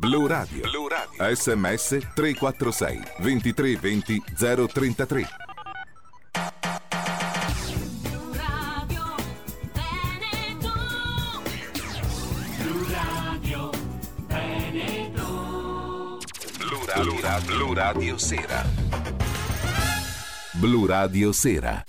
Blu Radio. SMS 346 2320 033. Blu Radio Sera. Blu Radio Sera.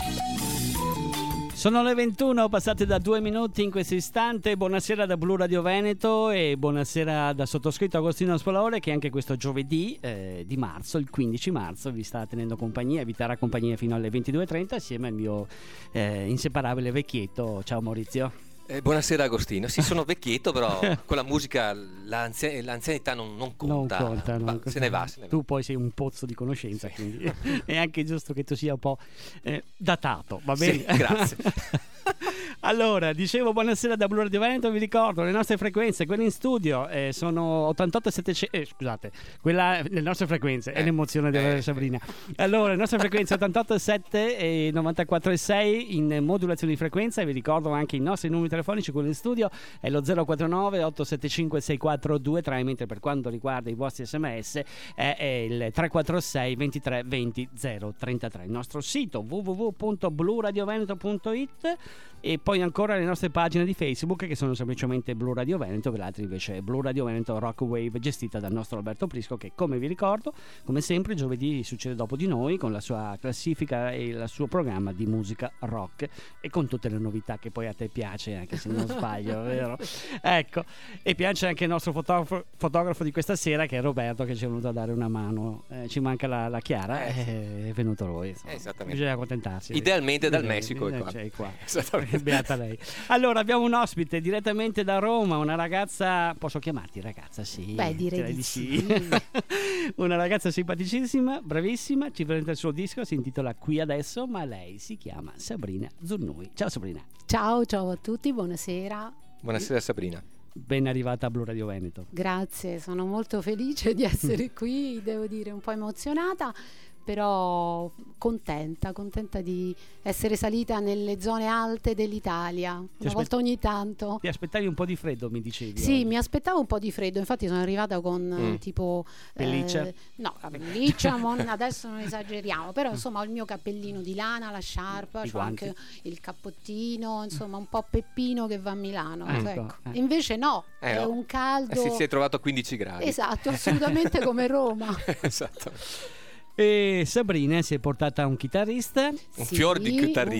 Sono le 21, passate da 2 minuti in questo istante. Buonasera da Blu Radio Veneto e buonasera da sottoscritto Agostino Spolaore, che anche questo giovedì di marzo, il 15 marzo, vi sta tenendo compagnia, vi terrà compagnia fino alle 22:30 assieme al mio inseparabile vecchietto. Ciao Maurizio. Buonasera Agostino, sì, sono vecchietto, però con la musica l'anzianità non conta, non conta. Se ne va. Tu poi sei un pozzo di conoscenza, sì. Quindi è anche giusto che tu sia un po' datato, va bene? Sì, grazie. Allora, dicevo buonasera da Blu Radio Veneto, vi ricordo le nostre frequenze, quelle in studio sono 88 700, scusate, quella le nostre frequenze, è l'emozione di avere Sabrina. Allora, le nostre frequenze 88,7 e 94,6 in modulazione di frequenza, e vi ricordo anche i nostri numeri telefonici, quello in studio è lo 049 875 6423, mentre per quanto riguarda i vostri SMS è il 346 23 20 033. Il nostro sito www.bluradioveneto.it, e poi ancora le nostre pagine di Facebook, che sono semplicemente Blu Radio Veneto, l'altra invece è Blu Radio Veneto Rock Wave, gestita dal nostro Alberto Prisco, che, come vi ricordo, come sempre giovedì succede dopo di noi, con la sua classifica e il suo programma di musica rock, e con tutte le novità che poi a te piace, anche se non sbaglio, vero? Ecco, e piace anche il nostro fotografo di questa sera, che è Roberto, che ci è venuto a dare una mano. Ci manca la Chiara, è venuto lui, esattamente. Bisogna accontentarsi. Idealmente dal Messico è qua. C'è qua. Esattamente. Beata lei. Allora, abbiamo un ospite direttamente da Roma, una ragazza, posso chiamarti ragazza? Sì. Beh, direi di sì. Una ragazza simpaticissima, bravissima, ci presenta il suo disco, si intitola Qui Adesso, ma lei si chiama Sabrina Zurnui. Ciao Sabrina. Ciao a tutti, buonasera. Buonasera Sabrina. Ben arrivata a Blu Radio Veneto. Grazie, sono molto felice di essere qui, devo dire un po' emozionata, però contenta di essere salita nelle zone alte dell'Italia, una volta ogni tanto. Ti aspettavi un po' di freddo, mi dicevi? Sì, oggi. Mi aspettavo un po' di freddo, infatti sono arrivata con tipo pelliccia? No, la pelliccia adesso non esageriamo, però insomma ho il mio cappellino di lana, la sciarpa, c'ho anche il cappottino, insomma un po' peppino che va a Milano, ecco. Invece no, è un caldo. Si è trovato a 15 gradi. Esatto, assolutamente come Roma. Esatto. E Sabrina si è portata un chitarrista, un fior di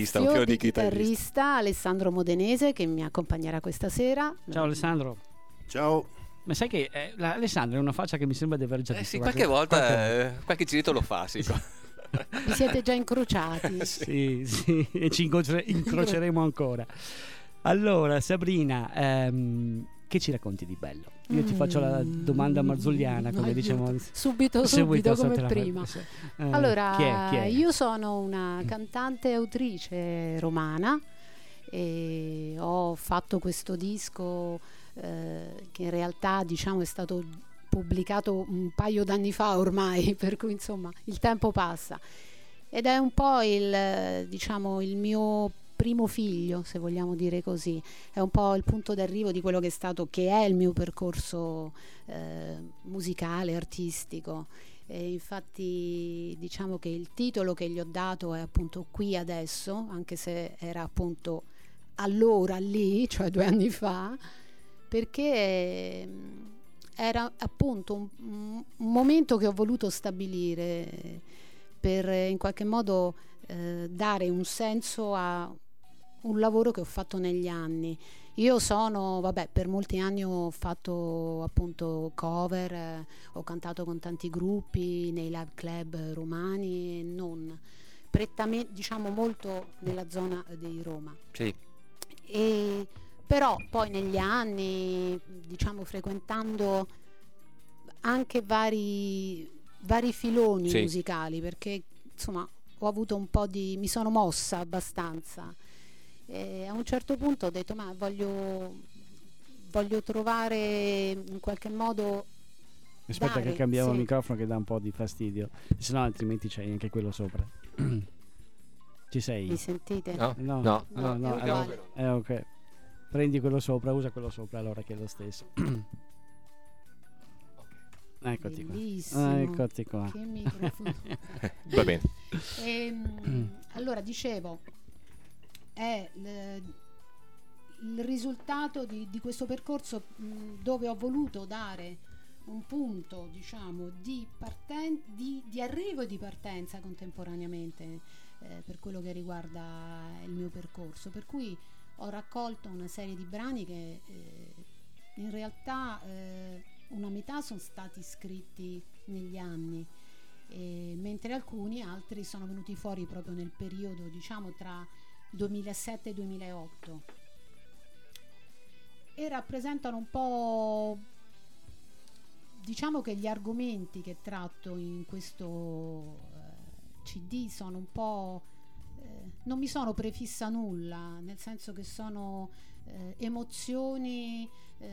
chitarrista, Alessandro Modenese, che mi accompagnerà questa sera. Ciao Alessandro. Ciao. Ma sai che Alessandro è una faccia che mi sembra di aver già visto. Sì, qualche volta qualche giretto lo fa, sì. Vi siete già incrociati? Sì, e ci incroceremo ancora. Allora Sabrina, che ci racconti di bello? Io ti faccio la domanda marzulliana, come diciamo. Subito come prima. Allora, chi è? Io sono una cantante e autrice romana e ho fatto questo disco che in realtà diciamo è stato pubblicato un paio d'anni fa ormai, per cui insomma il tempo passa, ed è un po' il mio primo figlio, se vogliamo dire così, è un po' il punto d'arrivo di quello che è il mio percorso musicale, artistico. E infatti diciamo che il titolo che gli ho dato è appunto Qui Adesso, anche se era appunto allora lì, cioè 2 anni fa, perché era appunto un momento che ho voluto stabilire per in qualche modo dare un senso a un lavoro che ho fatto negli anni. Io per molti anni ho fatto appunto cover, ho cantato con tanti gruppi nei live club romani e non, prettamente diciamo molto nella zona di Roma. Sì. E però poi negli anni, diciamo, frequentando anche vari filoni musicali, perché insomma ho avuto un po' mi sono mossa abbastanza. E a un certo punto ho detto ma voglio trovare in qualche modo. Aspetta che cambiamo il microfono, che dà un po' di fastidio, se no altrimenti c'hai anche quello sopra. Ci sei? Mi sentite? No. Ok, prendi quello sopra, usa quello sopra allora, che è lo stesso. Eccoti Bellissimo. qua. Eccoti qua. Che microfono. Va bene. Allora, dicevo, è il risultato di questo percorso dove ho voluto dare un punto, diciamo, di arrivo e di partenza contemporaneamente per quello che riguarda il mio percorso, per cui ho raccolto una serie di brani che in realtà una metà sono stati scritti negli anni, mentre alcuni altri sono venuti fuori proprio nel periodo, diciamo, tra 2007 e 2008, e rappresentano un po', diciamo che gli argomenti che tratto in questo CD sono un po', non mi sono prefissa nulla, nel senso che sono emozioni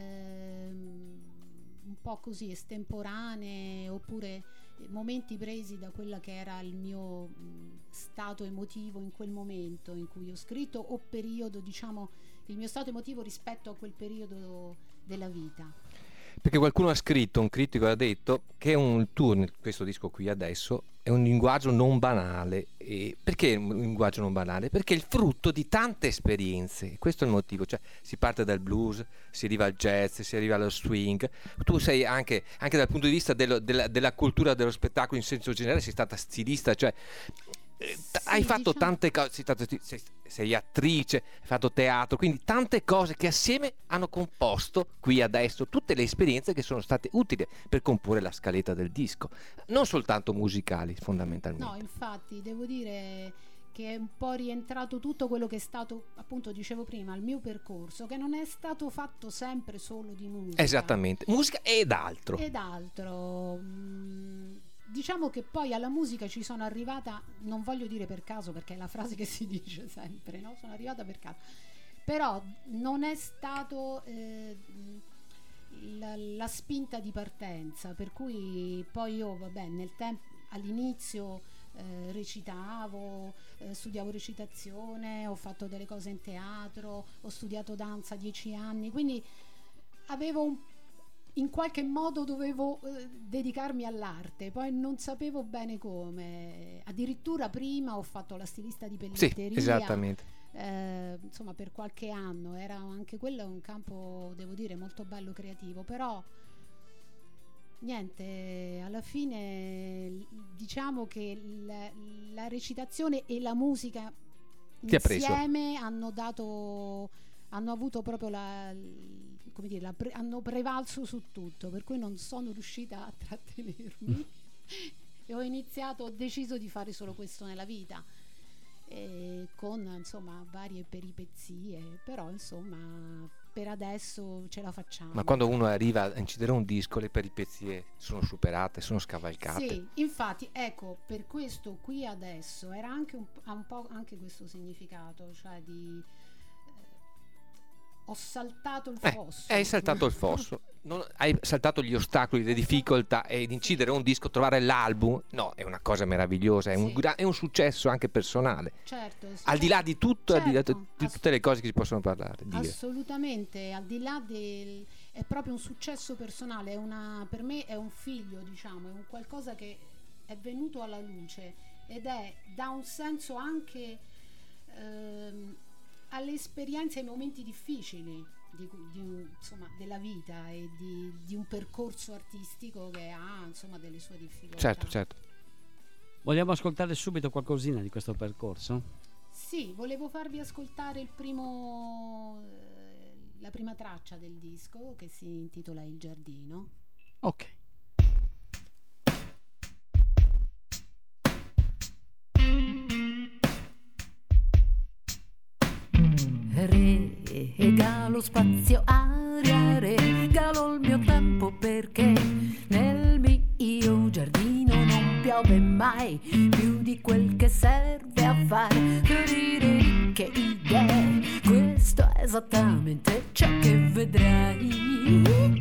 un po' così estemporanee, oppure momenti presi da quella che era il mio stato emotivo in quel momento in cui ho scritto, o periodo, diciamo, il mio stato emotivo rispetto a quel periodo della vita. Perché qualcuno ha scritto, un critico ha detto che questo disco qui adesso è un linguaggio non banale. E perché un linguaggio non banale? Perché è il frutto di tante esperienze, questo è il motivo, cioè si parte dal blues, si arriva al jazz, si arriva allo swing. Tu sei anche dal punto di vista della cultura dello spettacolo in senso generale, sei stata stilista, cioè hai fatto tante cose, sei attrice, hai fatto teatro, quindi tante cose che assieme hanno composto qui adesso tutte le esperienze che sono state utili per comporre la scaletta del disco, non soltanto musicali fondamentalmente. No, infatti devo dire che è un po' rientrato tutto quello che è stato, appunto, dicevo prima, il mio percorso, che non è stato fatto sempre solo di musica. Esattamente, musica ed altro. Diciamo che poi alla musica ci sono arrivata, non voglio dire per caso, perché è la frase che si dice sempre, no? Sono arrivata per caso, però non è stato la spinta di partenza, per cui poi io, vabbè, nel tempo, all'inizio recitavo, studiavo recitazione, ho fatto delle cose in teatro, ho studiato danza 10 anni, quindi in qualche modo dovevo dedicarmi all'arte, poi non sapevo bene come. Addirittura prima ho fatto la stilista di pelletteria. Sì, esattamente. Insomma, per qualche anno era anche quello un campo, devo dire, molto bello, creativo, però niente, alla fine diciamo che la recitazione e la musica insieme hanno avuto proprio hanno prevalso su tutto, per cui non sono riuscita a trattenermi e ho deciso di fare solo questo nella vita, con insomma varie peripezie, però insomma per adesso ce la facciamo. Ma quando uno arriva a incidere un disco, le peripezie sono superate, sono scavalcate. Sì, infatti, ecco, per questo qui adesso era anche un po' anche questo significato, cioè ho saltato il fosso. Hai saltato il fosso, hai saltato gli ostacoli, le difficoltà, ed incidere un disco, trovare l'album, no, è una cosa meravigliosa, è un successo anche personale. Certo, al di là di tutto, certo, al di là di tutte le cose che si possono parlare. Assolutamente, al di là è proprio un successo personale, per me è un figlio, diciamo, è un qualcosa che è venuto alla luce ed dà un senso anche alle esperienze e ai momenti difficili insomma, della vita e di un percorso artistico che ha, insomma, delle sue difficoltà. Certo. Vogliamo ascoltare subito qualcosina di questo percorso? Sì, volevo farvi ascoltare la prima traccia del disco, che si intitola Il giardino. Ok. Regalo spazio, aria, regalo il mio tempo, perché nel mio giardino non piove mai più di quel che serve a fare che idee. Questo è esattamente ciò che vedrai.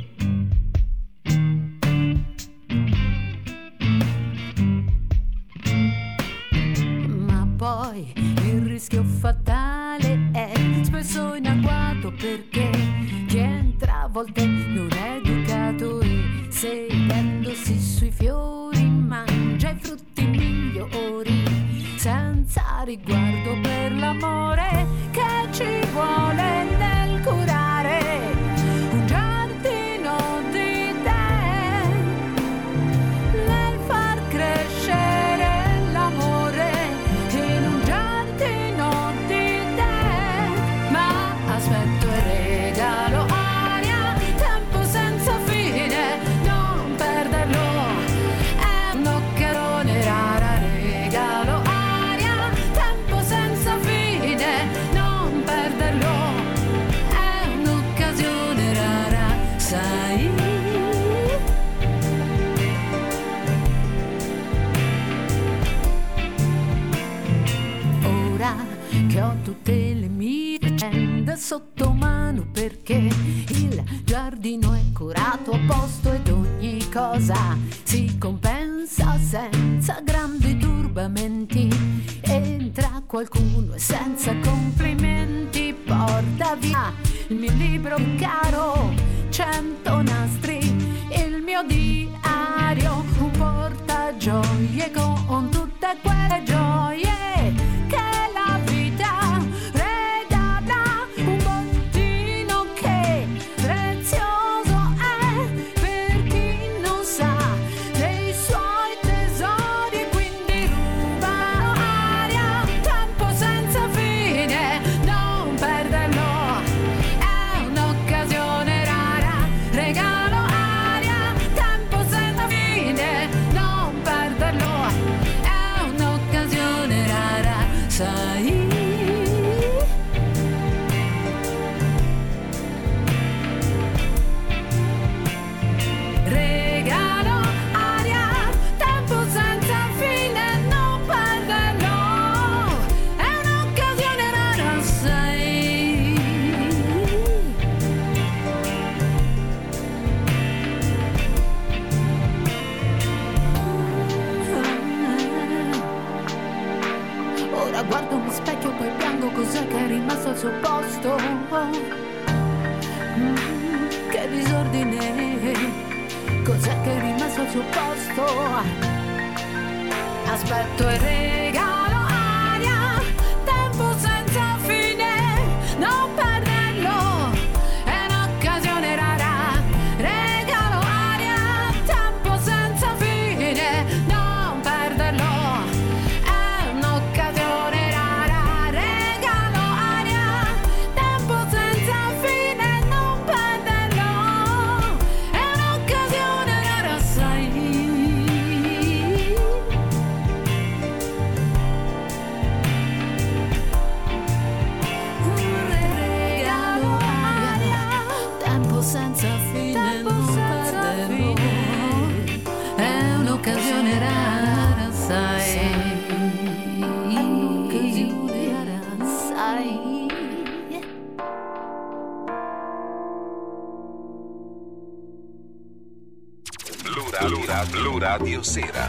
Ma poi il rischio fatale è spesso in agguato, perché chi entra a volte non è educato e seguendo sui fiori, mangia i frutti migliori, senza riguardo per l'amore che ci vuole nel curare un giardino di te, nel far crescere l'amore in un giardino di te. Ma aspetto il regalo aria, tempo senza fine, non perderlo, è un'occasione rara. Regalo aria, tempo senza fine, non perderlo, è un'occasione rara, sai. Ora che ho tutte le mie faccende sotto mano, perché il giardino è curato a posto ed ogni cosa si compensa senza grandi turbamenti. Entra qualcuno e senza complimenti porta via il mio libro caro, 100 nastri, il mio diario, un portagioie con tutte quelle gioie che la vita regala, un bottino che prezioso è per chi non sa dei suoi tesori, quindi ruba aria, tempo senza fine, non perderlo, è un'occasione rara. Regalo aria, tempo senza fine, non perderlo, è un'occasione rara, sai. Regalo aria, tempo senza fine, non perderlo, è un'occasione rara, sai. Ora guardo mi specchio, poi piango, cos'è che è rimasto al suo posto? Che disordine, cos'è che è rimasto al suo posto? Aspetto il regalo aria, tempo senza fine, non perderlo, è un'occasione rara. Regalo aria, tempo senza fine, non perderlo, è un'occasione rara. Regalo aria, tempo senza fine, non perderlo, è un'occasione rara, sai. Regalo aria, tempo senza fine, non perderlo, è un'occasione rara, sai. È un'occasione rara, sai. Blu Radio Sera.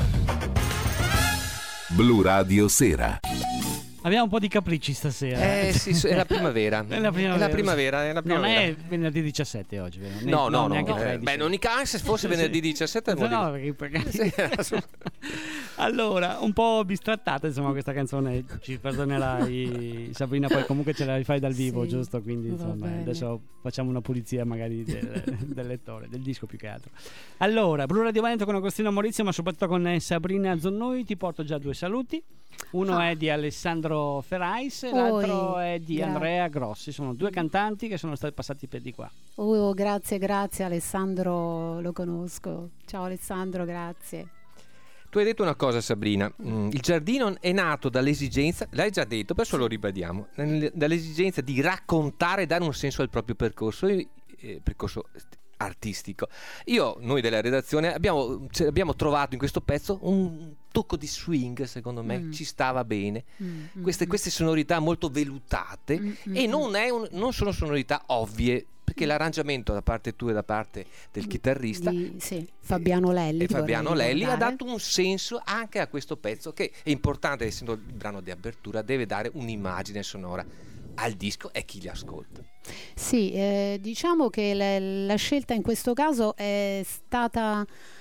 Blu Radio Sera. Abbiamo un po' di capricci stasera. Sì, è la primavera. È la primavera. Non primavera. è venerdì 17 oggi, vero? No. Neanche 13. Beh, non se fosse venerdì 17 No, perché... Allora, un po' bistrattata insomma questa canzone, ci perdonerai Sabrina, poi comunque ce la rifai dal vivo, Sì, giusto? Quindi va insomma bene. adesso facciamo una pulizia magari del lettore, del disco più che altro. Allora, Blu Radio Veneto con Agostino Maurizio, ma soprattutto con Sabrina Zonnoi. Ti porto già due saluti. Uno è di Alessandro Ferrais e l'altro è di Andrea Grossi. Sono due cantanti che sono stati passati per di qua. Oh, grazie Alessandro, lo conosco. Ciao Alessandro, grazie. Tu hai detto una cosa, Sabrina, il giardino è nato dall'esigenza, l'hai già detto, però lo ribadiamo, dall'esigenza di raccontare e dare un senso al proprio percorso artistico. Noi della redazione abbiamo trovato in questo pezzo un tocco di swing, secondo me ci stava bene, queste sonorità molto velutate e non sono sonorità ovvie, perché l'arrangiamento da parte tua e da parte del chitarrista Fabiano Lelli ha dato un senso anche a questo pezzo, che è importante, essendo il brano di apertura, deve dare un'immagine sonora al disco e chi li ascolta. Sì, diciamo che la scelta in questo caso è stata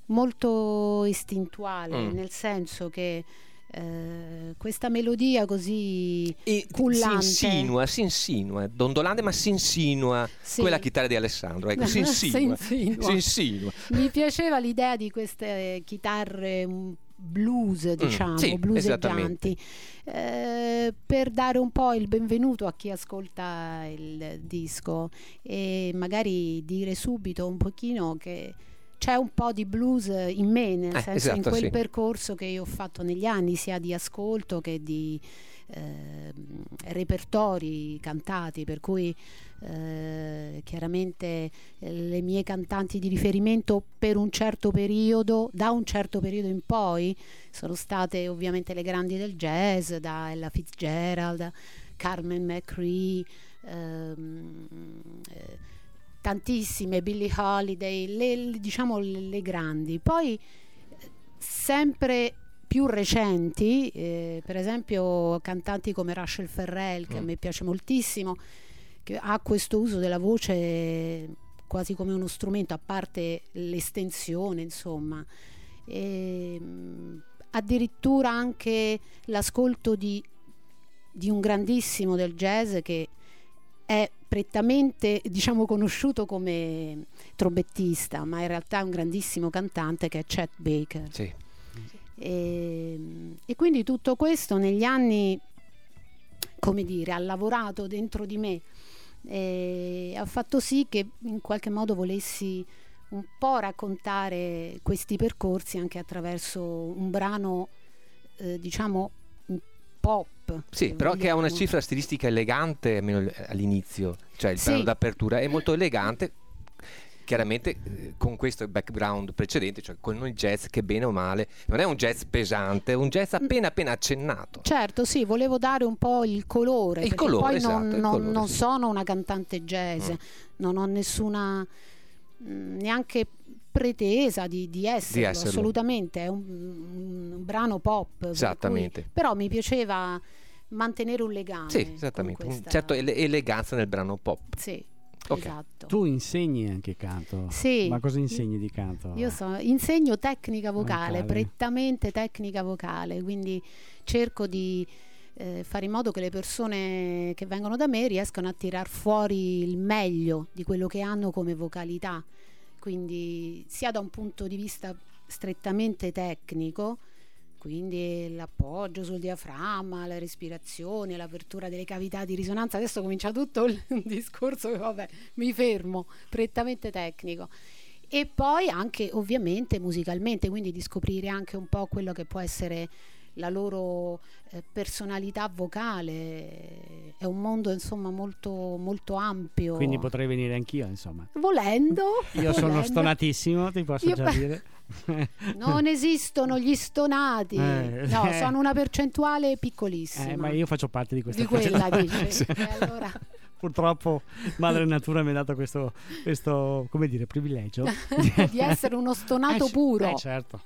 molto istintuale, nel senso che questa melodia così cullante si insinua, dondolante, ma si insinua. Sì. Quella chitarra di Alessandro, ecco, si insinua. Mi piaceva l'idea di queste chitarre blues, diciamo, sì, blueseggianti, per dare un po' il benvenuto a chi ascolta il disco e magari dire subito un pochino che c'è un po' di blues in me, nel senso, esatto, in quel sì. percorso che io ho fatto negli anni, sia di ascolto che di repertori cantati, per cui chiaramente le mie cantanti di riferimento per un certo periodo, da un certo periodo in poi, sono state ovviamente le grandi del jazz, da Ella Fitzgerald, Carmen McRae, tantissime, Billie Holiday, diciamo le grandi. Poi sempre più recenti, per esempio cantanti come Rachel Ferrell, che a me piace moltissimo, che ha questo uso della voce quasi come uno strumento, a parte l'estensione, insomma, e addirittura anche l'ascolto di un grandissimo del jazz che è prettamente, diciamo, conosciuto come trombettista, ma in realtà è un grandissimo cantante, che è Chet Baker. Sì. E quindi tutto questo negli anni, come dire, ha lavorato dentro di me e ha fatto sì che in qualche modo volessi un po' raccontare questi percorsi anche attraverso un brano, diciamo, pop. Sì, però che ha una cifra stilistica elegante, almeno all'inizio, cioè il brano d'apertura è molto elegante, chiaramente con questo background precedente, cioè con il jazz che bene o male non è un jazz pesante, è un jazz appena accennato. Certo, sì, volevo dare un po' il colore, perché poi esatto, non sono una cantante jazz, non ho nessuna neanche pretesa di esserlo, assolutamente, è un brano pop, esattamente, però mi piaceva mantenere un legame. Sì, esattamente, con questa... certo, eleganza nel brano pop. Sì, okay. Esatto. Tu insegni anche canto? Sì. Ma cosa insegni di canto? Io insegno tecnica vocale, prettamente tecnica vocale, quindi cerco di fare in modo che le persone che vengono da me riescano a tirar fuori il meglio di quello che hanno come vocalità, quindi sia da un punto di vista strettamente tecnico, quindi l'appoggio sul diaframma, la respirazione, l'apertura delle cavità di risonanza. Adesso comincia tutto il discorso che vabbè, mi fermo, prettamente tecnico. E poi anche ovviamente musicalmente, quindi di scoprire anche un po' quello che può essere la loro personalità vocale. È un mondo insomma molto, molto ampio. Quindi potrei venire anch'io, insomma. Volendo. Io sono stonatissimo, ti posso già dire. Non esistono gli stonati, no, sono una percentuale piccolissima. Ma io faccio parte di questa quella, dice. Sì. Allora... Purtroppo Madre Natura mi ha dato questo come dire, privilegio di essere uno stonato puro. Certo.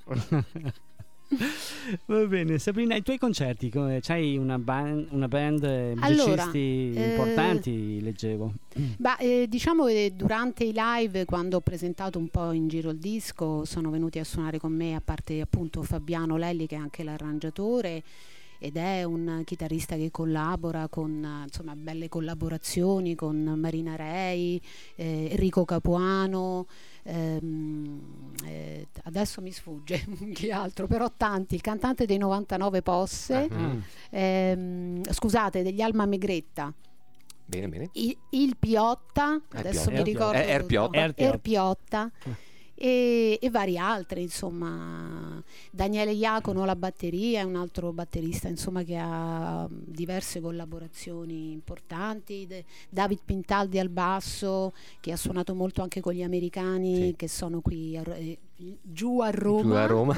Va bene, Sabrina, i tuoi concerti, c'hai una band, musicisti importanti, leggevo. Diciamo che durante i live, quando ho presentato un po' in giro il disco, sono venuti a suonare con me, a parte appunto Fabiano Lelli, che è anche l'arrangiatore ed è un chitarrista che collabora con, insomma, belle collaborazioni con Marina Rei, Enrico Capuano, adesso mi sfugge chi altro, però tanti, il cantante dei 99 Posse, scusate, degli Alma Megretta. Bene. Il Piotta, adesso mi ricordo Air Piotta. E vari altri, insomma. Daniele Iacono alla batteria, è un altro batterista, insomma, che ha diverse collaborazioni importanti. David Pintaldi al basso, che ha suonato molto anche con gli americani, sì, che sono qui giù a Roma.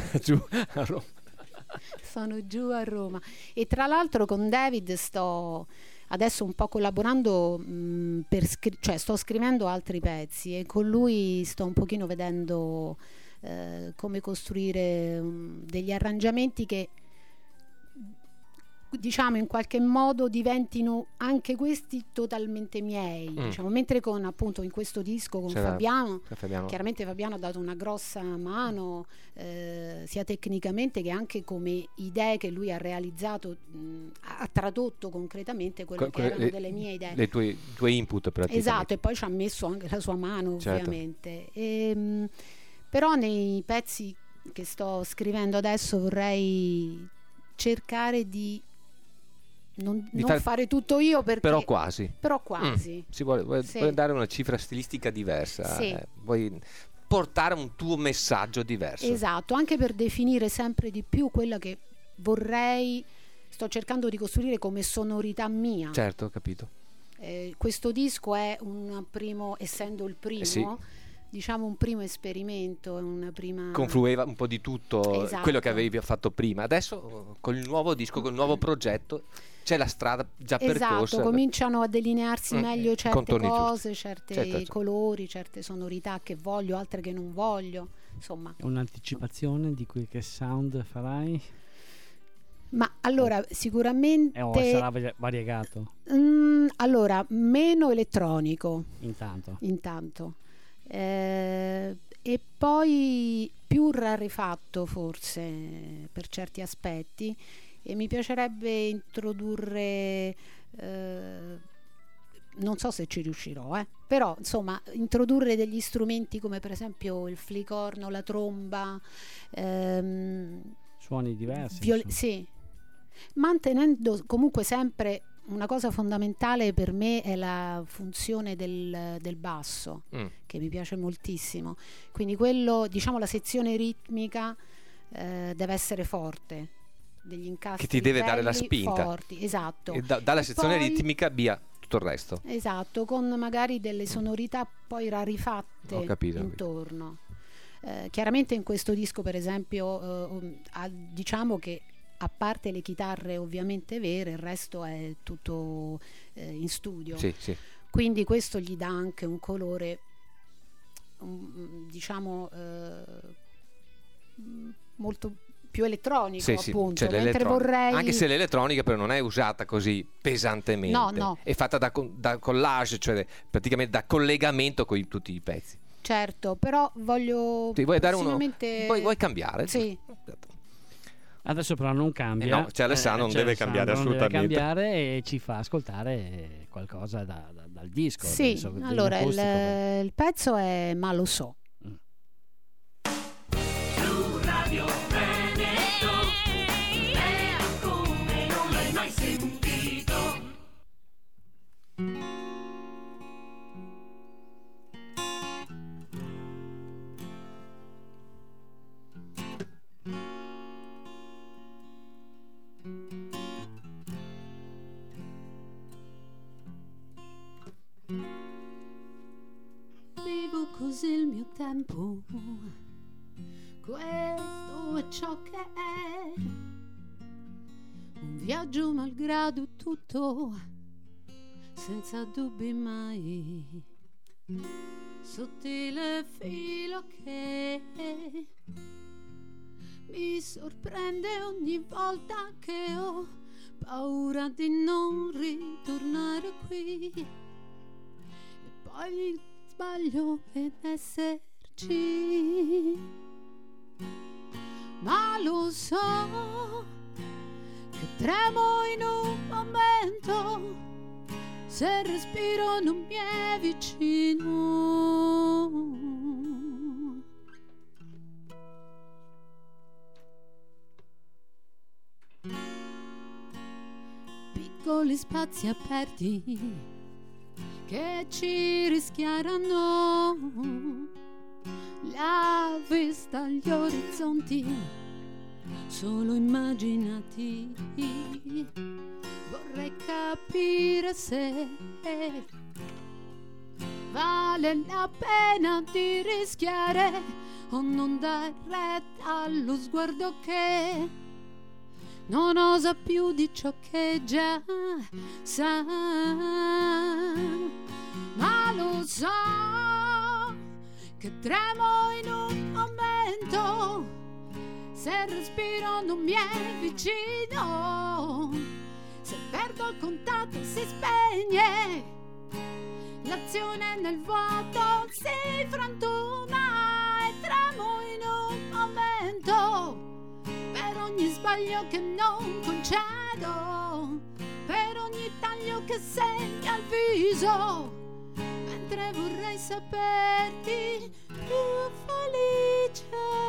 Sono giù a Roma. E tra l'altro con David sto adesso un po' collaborando, sto scrivendo altri pezzi e con lui sto un pochino vedendo come costruire degli arrangiamenti che diciamo in qualche modo diventino anche questi totalmente miei, diciamo, mentre con appunto in questo disco con Fabiano, chiaramente Fabiano ha dato una grossa mano sia tecnicamente che anche come idee che lui ha realizzato, ha tradotto concretamente quello che erano delle mie idee, le tue input praticamente. Esatto, e poi ci ha messo anche la sua mano, ovviamente. Però nei pezzi che sto scrivendo adesso vorrei cercare di non fare tutto io, perché però quasi si vuole dare una cifra stilistica diversa, vuoi portare un tuo messaggio diverso. Esatto, anche per definire sempre di più quella che sto cercando di costruire come sonorità mia. Certo, ho capito. Questo disco è essendo il primo, diciamo un primo esperimento, una prima... conflueva un po' di tutto, esatto, quello che avevi fatto prima. Adesso con il nuovo disco, con il nuovo progetto, c'è la strada già percorsa. Esatto, cominciano a delinearsi meglio certe cose, certi certo. colori, certe sonorità che voglio, altre che non voglio, insomma. Un'anticipazione di quel che sound farai? Ma allora sicuramente o sarà variegato? Allora meno elettronico intanto. E poi più rarefatto forse per certi aspetti, e mi piacerebbe introdurre, non so se ci riuscirò, però insomma introdurre degli strumenti come per esempio il flicorno, la tromba, suoni diversi, sì, mantenendo comunque sempre una cosa fondamentale per me è la funzione del basso, che mi piace moltissimo, quindi quello, diciamo, la sezione ritmica deve essere forte, degli incastri che ti deve dare la spinta forti, esatto, e dalla sezione poi, ritmica via tutto il resto, esatto, con magari delle sonorità poi rarifatte intorno. Chiaramente in questo disco per esempio diciamo che a parte le chitarre ovviamente vere, il resto è tutto in studio, sì. Quindi questo gli dà anche un colore diciamo molto più elettronico, appunto, cioè mentre vorrei, anche se l'elettronica però non è usata così pesantemente, no. È fatta da collage, cioè praticamente da collegamento con tutti i pezzi. Certo, però voglio vuoi dare vuoi cambiare? Sì. Adesso però non cambia. No, Alessandro non deve cambiare assolutamente. Deve cambiare e ci fa ascoltare qualcosa dal disco. Sì, allora il pezzo è Ma lo so. Su Radio Veneto, è come non l'hai mai sentito. Vivo così il mio tempo, questo è ciò che è, un viaggio malgrado tutto, senza dubbi mai, sottile filo che mi sorprende ogni volta che ho paura di non ritornare qui, e poi il sbaglio ed esserci, ma lo so che tremo in un momento se il respiro non mi è vicino. Piccoli spazi aperti che ci rischiaranno la vista, gli orizzonti solo immaginati. Vorrei capire se vale la pena di rischiare o non dar retta allo sguardo che non osa più di ciò che già sa, ma lo so che tremo in un momento se il respiro non mi è vicino, se perdo il contatto si spegne, l'azione nel vuoto si frantuma e tremo in un momento, per ogni sbaglio che non concedo, per ogni taglio che segna il viso, mentre vorrei saperti più felice.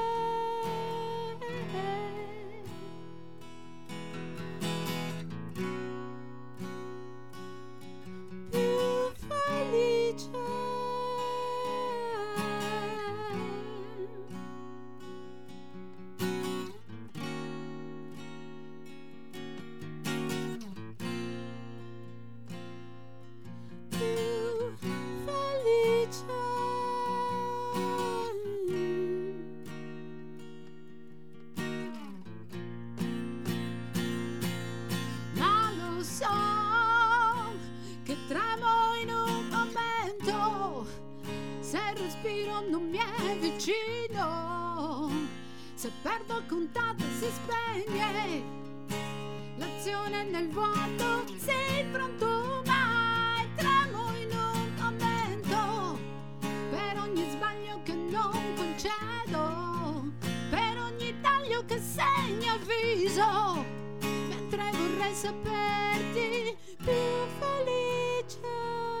Non mi è vicino, se perdo il contatto si spegne, l'azione nel vuoto si frantuma e tremo in un momento, per ogni sbaglio che non concedo, per ogni taglio che segna il viso, mentre vorrei saperti più felice.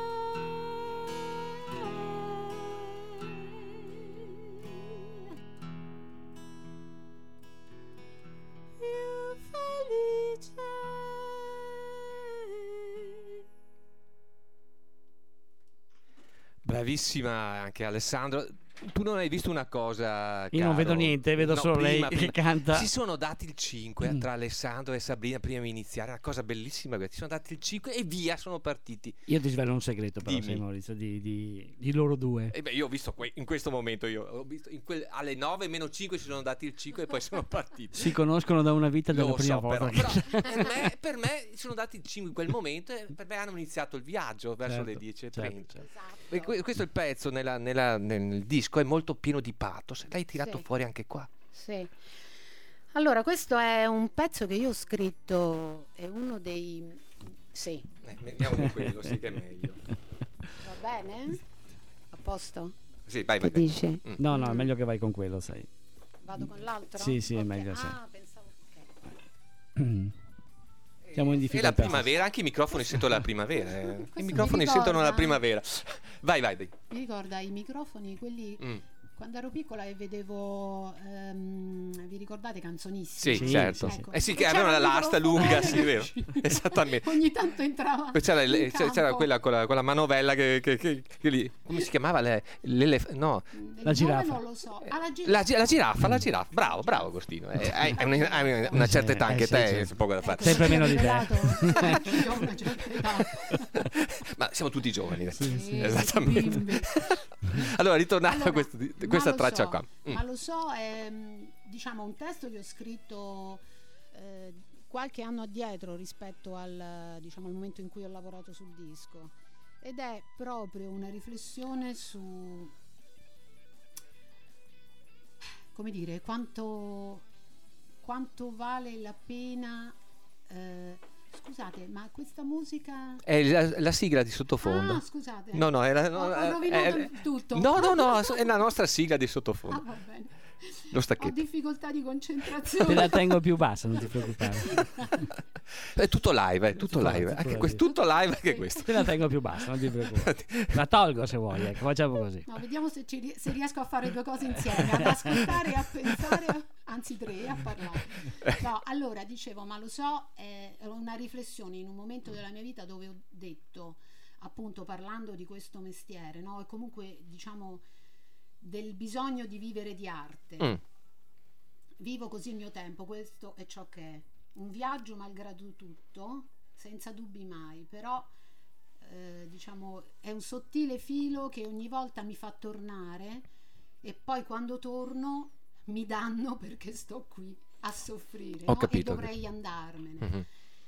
Bravissima anche Alessandro. Tu non hai visto una cosa, Io non caro? vedo niente, vedo solo lei che canta. Si sono dati il 5 tra Alessandro e Sabrina prima di iniziare, una cosa bellissima, si sono dati il 5 e via, sono partiti. Io ti svelo un segreto però, Dimmi. Maurizio, di loro due. E beh, io ho visto in questo momento, ho visto alle 9 meno 5 si sono dati il 5 e poi sono partiti. Si conoscono da una vita dalla Lo prima so, volta. però per me si sono dati il 5 in quel momento e per me hanno iniziato il viaggio verso le 10:30. certo. E questo è il pezzo nel disco, è molto pieno di pathos. L'hai tirato Sì. fuori anche qua. Sì. Allora, questo è un pezzo che io ho scritto, è uno dei... Sì. Andiamo con quello, sì che è meglio. Va bene? A posto? Sì, vai, Che vai. dici? No, è meglio che vai con quello, sai. Vado con l'altro? Sì, è Ok. meglio, sì. Ah, pensavo... ok. Siamo in E la difficoltà. primavera, anche i microfoni sentono la primavera. Questo I mi microfoni ricorda- sentono la primavera. Vai. Mi ricorda i microfoni, quelli... Quando ero piccola e vedevo, vi ricordate Canzonissimi? Sì, Sì, certo. sì. Ecco. Sì, che E avevano la c'era un l'asta microfono lunga, sì, che vero. usciva. Esattamente. Ogni tanto entrava Poi c'era, in c'era campo. quella con la manovella che lì. Come si chiamava? No, Del La nome giraffa. non lo so. Ah, la giraffa. Bravo Bravo, Agostino. Hai una certa età anche sì, te, sì. c'è poco da fare. Sempre meno di te. Io ho una certa età. Ma siamo tutti giovani. Sì, Esattamente. bimbi. Allora, ritornando a Allora, questa ma lo traccia so, qua. Ma lo so, è diciamo un testo che ho scritto qualche anno addietro rispetto al, diciamo, al momento in cui ho lavorato sul disco, ed è proprio una riflessione su, come dire, quanto vale la pena. Scusate, ma questa musica... È la sigla di sottofondo. Ah, scusate. No, era. Ho rovinato tutto. No, è la nostra sigla di sottofondo. Ah, va bene. Lo Ho stacchetto. difficoltà di Te concentrazione. la tengo più bassa, non ti preoccupare. È tutto live, è tutto Tutto live. live, Anche tutto questo, tutto live anche questo. Te la tengo più bassa, non ti preoccupare. La tolgo se vuoi, ecco, facciamo così. No, vediamo se riesco a fare due cose insieme, ad ascoltare e a pensare, anzi tre, a parlare. No, allora, dicevo, ma lo so, è una riflessione in un momento della mia vita dove ho detto, appunto parlando di questo mestiere, no? E comunque, diciamo, del bisogno di vivere di arte. Vivo così il mio tempo, questo è ciò che è. Un viaggio malgrado tutto, senza dubbi mai, però diciamo è un sottile filo che ogni volta mi fa tornare, e poi quando torno mi danno perché sto qui a soffrire, Ho no? capito, E dovrei andarmene.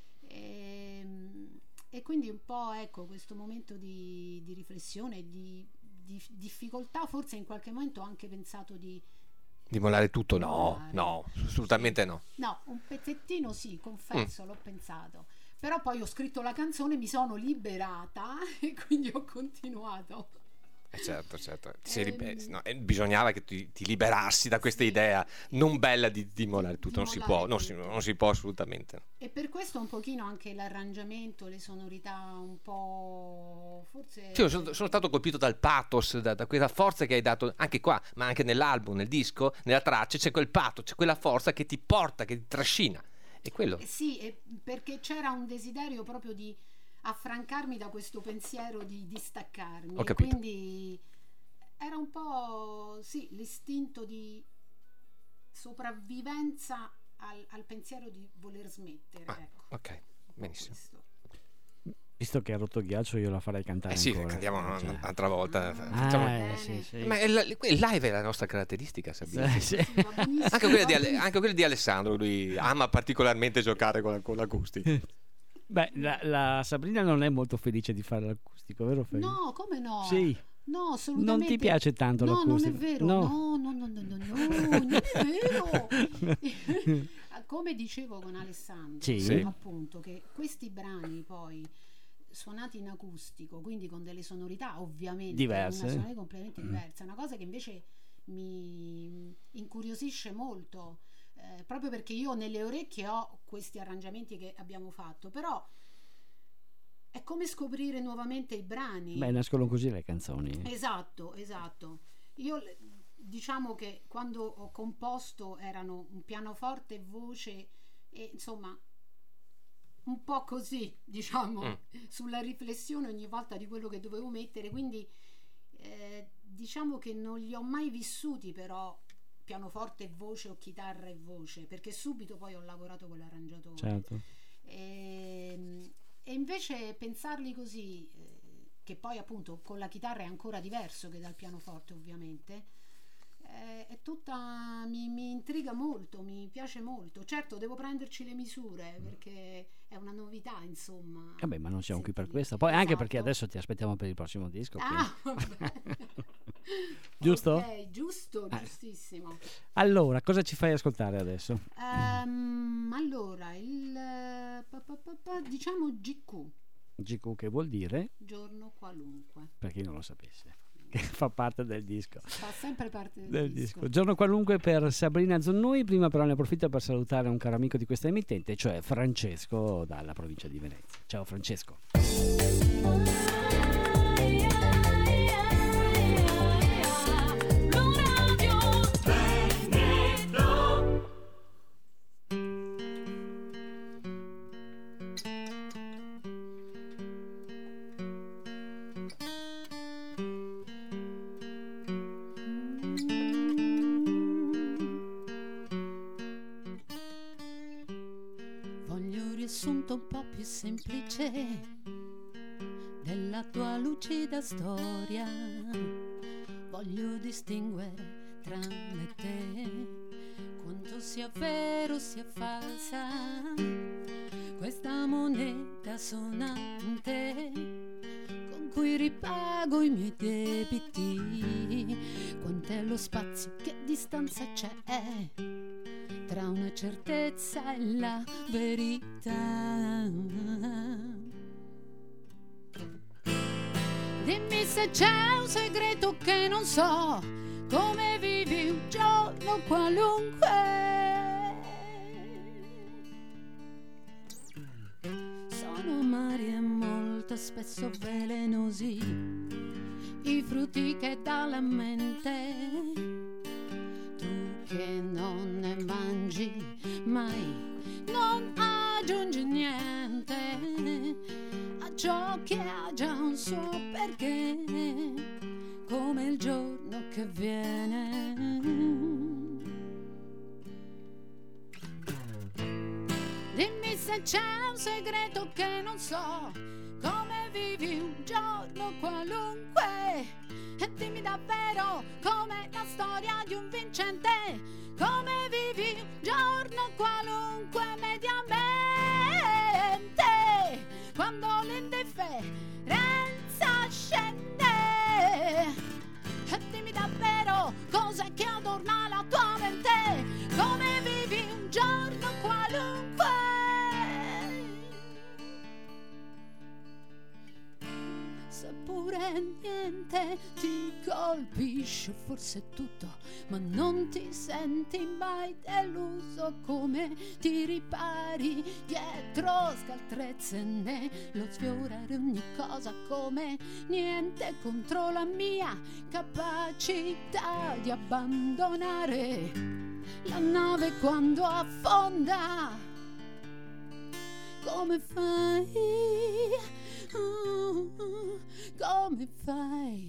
E quindi un po', ecco, questo momento di riflessione, di difficoltà, forse in qualche momento ho anche pensato di Di mollare tutto? No, Mollare. no, assolutamente no. No, un pezzettino sì, confesso, l'ho pensato. Però poi ho scritto la canzone, mi sono liberata e quindi ho continuato. Certo. No, bisognava che ti liberassi da questa idea non bella di mollare tutto. Non si può, non si può assolutamente. E per questo un pochino anche l'arrangiamento, le sonorità un po' forse... Sì, sono stato colpito dal pathos, da quella forza che hai dato anche qua, ma anche nell'album, nel disco, nella traccia, c'è quel pathos, c'è quella forza che ti porta, che ti trascina. E quello. Sì, perché c'era un desiderio proprio di affrancarmi da questo pensiero di distaccarmi. Ho capito. Quindi era un po' sì, l'istinto di sopravvivenza al pensiero di voler smettere. Ecco. Ok, benissimo. Questo. Visto che ha rotto il ghiaccio, io la farei cantare Sì, ancora. andiamo un'altra volta. Sì. Ma il live è la nostra caratteristica, Sabina. Sì. Va benissimo. Anche quella di Alessandro, lui ama particolarmente giocare con l'acustica. Beh, la Sabrina non è molto felice di fare l'acustico, vero Feli? No, come no? Sì. No, assolutamente. Non ti piace tanto no, l'acustico? Non è vero. No, non è vero. Come dicevo con Alessandro, Sì. appunto, che questi brani poi suonati in acustico, quindi con delle sonorità ovviamente diverse, una sonorità completamente diversa, è una cosa che invece mi incuriosisce molto, proprio perché io nelle orecchie ho questi arrangiamenti che abbiamo fatto, però è come scoprire nuovamente i brani. Beh, nascono così le canzoni. Esatto. Io diciamo che quando ho composto erano un pianoforte e voce e insomma un po' così, diciamo, sulla riflessione ogni volta di quello che dovevo mettere, quindi diciamo che non li ho mai vissuti però pianoforte e voce o chitarra e voce, perché subito poi ho lavorato con l'arrangiatore. Certo. E invece pensarli così, che poi appunto con la chitarra è ancora diverso che dal pianoforte ovviamente, è tutta mi intriga molto, mi piace molto. Certo, devo prenderci le misure perché è una novità, insomma. Vabbè, ma non siamo qui per Sentirli. questo. Poi anche Esatto. perché adesso ti aspettiamo per il prossimo disco. Vabbè. Giusto? Ok, giustissimo. Allora, cosa ci fai ascoltare adesso? Allora, diciamo GQ, GQ, che vuol dire, giorno qualunque. per chi non lo sapesse, che fa parte del disco. Fa sempre parte Del disco. Giorno qualunque per Sabrina Zonnui. Prima però ne approfitto per salutare un caro amico di questa emittente, cioè Francesco dalla provincia di Venezia. Ciao Francesco. Voglio un riassunto un po' più semplice della tua lucida storia. Voglio distinguere tra me e te quanto sia vero sia falsa questa moneta sonante con cui ripago i miei debiti. Quant'è lo spazio, che distanza c'è tra una certezza e la verità. Dimmi se c'è un segreto che non so, come vivi un giorno qualunque. Sono amari e molto spesso velenosi i frutti che dà la mente. Che non ne mangi mai, non aggiungi niente a ciò che ha già un suo perché, come il giorno che viene. Dimmi se c'è un segreto che non so, come vivi un giorno qualunque. E dimmi davvero com'è la storia di un vincente, come vivi un giorno qualunque mediamente, quando l'indifferenza scende. E dimmi davvero cos'è che adorna la tua mente. niente ti colpisce, forse tutto, ma non ti senti mai deluso. Come ti ripari dietro scaltrezze nello sfiorare ogni cosa, come niente contro la mia capacità di abbandonare la nave quando affonda. Come fai? Come fai?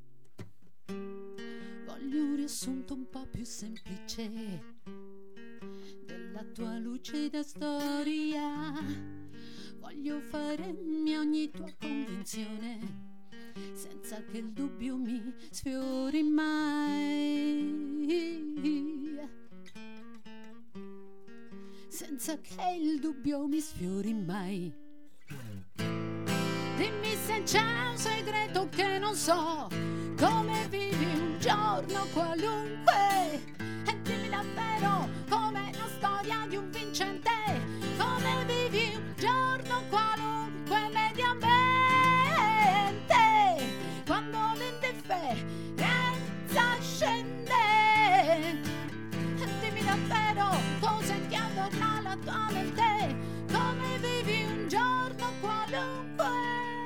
Voglio un riassunto un po' più semplice della tua lucida storia. Voglio fare mia ogni tua convinzione senza che il dubbio mi sfiori mai. Senza che il dubbio mi sfiori mai. Dimmi se c'è un segreto che non so, come vivi un giorno qualunque, e dimmi davvero com'è la storia di un vincente, come vivi un giorno qualunque mediamente, quando l'indifferenza scende. E dimmi davvero cosa ti adorna la tua mente, come vivi un giorno qualunque.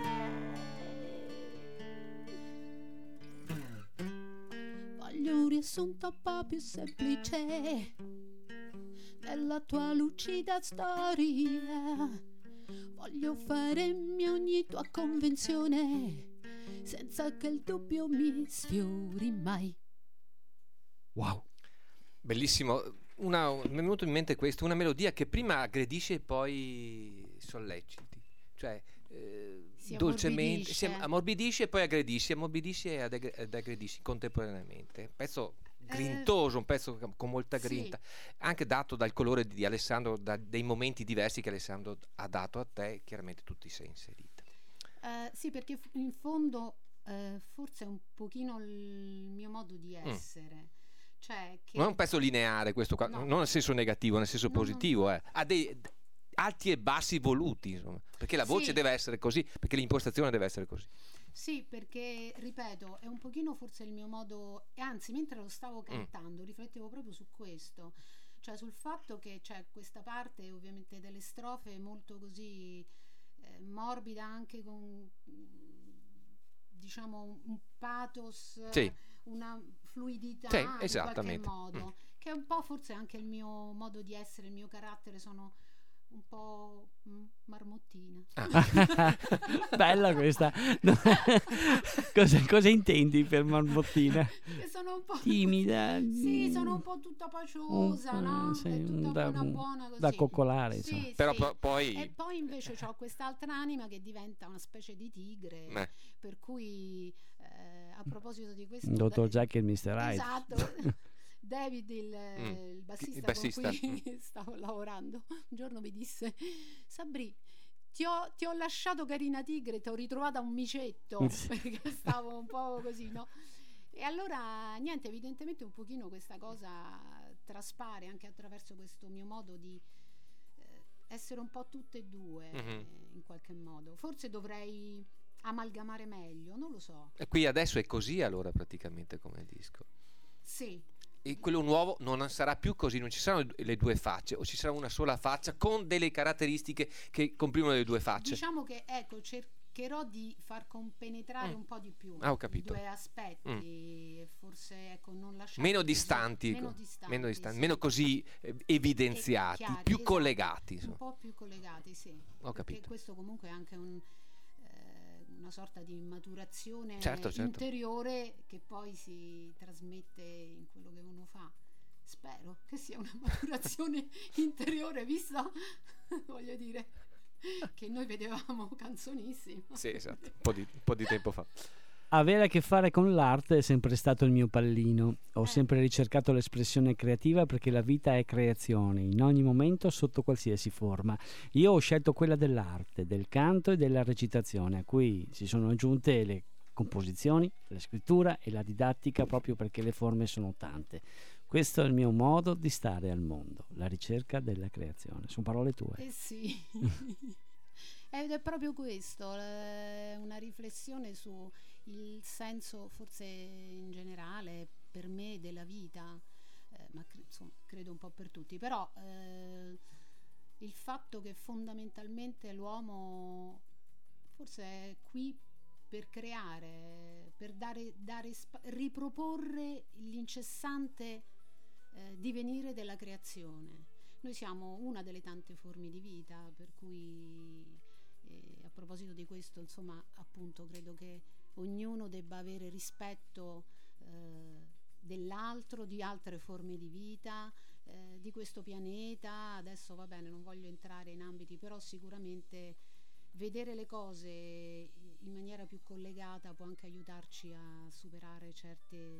Voglio un riassunto un po' più semplice della tua lucida storia. Voglio fare mia ogni tua convenzione senza che il dubbio mi sfiori mai. Wow, bellissimo. Mi è venuto in mente questo, una melodia che prima aggredisce e poi solleciti, cioè dolcemente si ammorbidisce e poi aggredisce, ammorbidisce ed aggredisce contemporaneamente. Un pezzo grintoso, un pezzo con molta grinta, anche dato dal colore di Alessandro, dei momenti diversi che Alessandro ha dato a te, chiaramente tutti sei inserita. Sì, perché in fondo forse è un pochino il mio modo di essere. Cioè che... Non è un pezzo lineare questo qua, non nel senso negativo, nel senso positivo, ha dei alti e bassi voluti, insomma, perché la voce deve essere così, perché l'impostazione deve essere così. Sì, perché ripeto, è un pochino forse il mio modo, e anzi mentre lo stavo cantando riflettevo proprio su questo, cioè sul fatto che c'è questa parte ovviamente delle strofe molto così morbida, anche con diciamo un pathos, una fluidità in qualche modo, che è un po' forse anche il mio modo di essere, il mio carattere, sono un po' marmottina. Bella questa. cosa intendi per marmottina? Che sono un po' timida. Sì, sono un po' tutta paciosa, no? Sì, è tutta una buona così. Da coccolare, sì, però sì. poi... E poi invece ho quest'altra anima che diventa una specie di tigre, per cui a proposito di questo Dottor Jekyll e Mr. Hyde. Esatto. David, il bassista con cui stavo lavorando, un giorno mi disse: Sabri, ti ho lasciato carina tigre, ti ho ritrovata un micetto, perché stavo un po' così, no? E allora niente, evidentemente un pochino questa cosa traspare anche attraverso questo mio modo di essere un po' tutte e due, in qualche modo. Forse dovrei amalgamare meglio, non lo so. E qui adesso è così, allora, praticamente, come disco. Sì. E quello nuovo non sarà più così, non ci saranno le due facce, o ci sarà una sola faccia con delle caratteristiche che comprimono le due facce. Diciamo che ecco, cercherò di far compenetrare un po' di più ho capito. i due aspetti, forse ecco, non lasciare meno distanti, meno così evidenziati, più collegati, insomma. Un po' più collegati, sì. Ho capito. Perché questo comunque è anche una sorta di maturazione certo. interiore che poi si trasmette in quello che uno fa. Spero che sia una maturazione interiore, visto voglio dire che noi vedevamo canzonissime. Sì, esatto, un po' di tempo fa. Avere a che fare con l'arte è sempre stato il mio pallino. Ho sempre ricercato l'espressione creativa perché la vita è creazione, in ogni momento, sotto qualsiasi forma. Io ho scelto quella dell'arte, del canto e della recitazione, a cui si sono aggiunte le composizioni, la scrittura e la didattica, proprio perché le forme sono tante. Questo è il mio modo di stare al mondo, la ricerca della creazione. Sono parole tue. Sì. Ed è proprio questo, una riflessione su il senso forse in generale per me della vita, ma insomma, credo un po' per tutti, però il fatto che fondamentalmente l'uomo forse è qui per creare, per riproporre l'incessante divenire della creazione. Noi siamo una delle tante forme di vita, per cui a proposito di questo, insomma, appunto, credo che ognuno debba avere rispetto dell'altro, di altre forme di vita, di questo pianeta. Adesso va bene, non voglio entrare in ambiti, però sicuramente vedere le cose in maniera più collegata può anche aiutarci a superare certi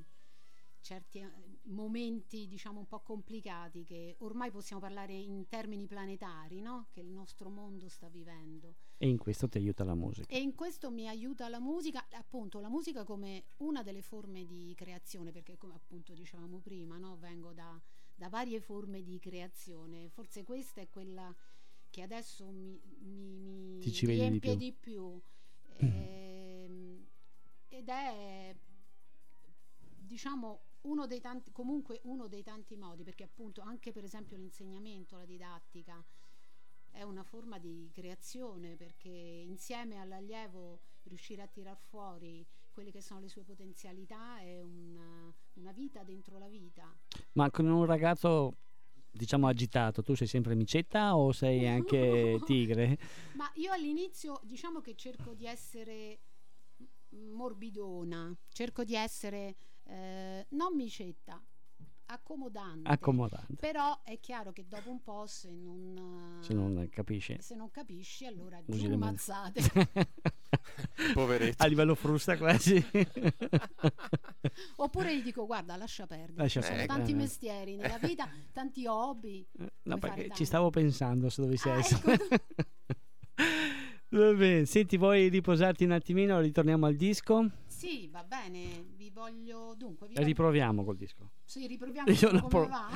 momenti, diciamo, un po' complicati, che ormai possiamo parlare in termini planetari, no? Che il nostro mondo sta vivendo. E in questo ti aiuta la musica. E in questo mi aiuta la musica, appunto la musica come una delle forme di creazione, perché come appunto dicevamo prima, no? Vengo da varie forme di creazione. Forse questa è quella che adesso mi riempie di più. Ed è, diciamo, uno dei tanti modi, perché appunto anche per esempio l'insegnamento, la didattica è una forma di creazione, perché insieme all'allievo riuscire a tirar fuori quelle che sono le sue potenzialità è una vita dentro la vita. Ma con un ragazzo, diciamo, agitato, tu sei sempre micetta o sei anche tigre? Ma io all'inizio, diciamo che cerco di essere morbidona, cerco di essere non micetta, accomodante. Però è chiaro che dopo un po', se non capisci, allora giù mazzate. Poveretto. A livello frusta quasi. Oppure gli dico: guarda, lascia perdere, ci sono tanti mestieri nella vita, tanti hobby. No, perché ci stavo pensando se dovessi essere. Ecco. Va bene, senti, vuoi riposarti un attimino? Ritorniamo al disco? Sì, va bene, riproviamo col disco. Sì, riproviamo come va.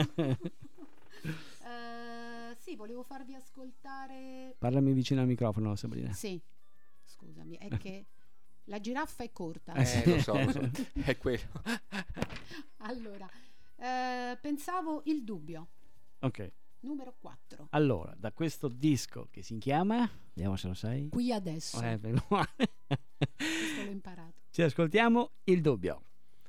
Sì, volevo farvi ascoltare. Parlami vicino al microfono, Sabrina. Sì, scusami, è che la giraffa è corta. Lo so, è quello. Allora, pensavo Il dubbio. Ok. Numero 4. Allora, da questo disco che si chiama, vediamo se lo sai. Qui adesso. Meno male. Questo l'ho imparato. Ci ascoltiamo Il dubbio.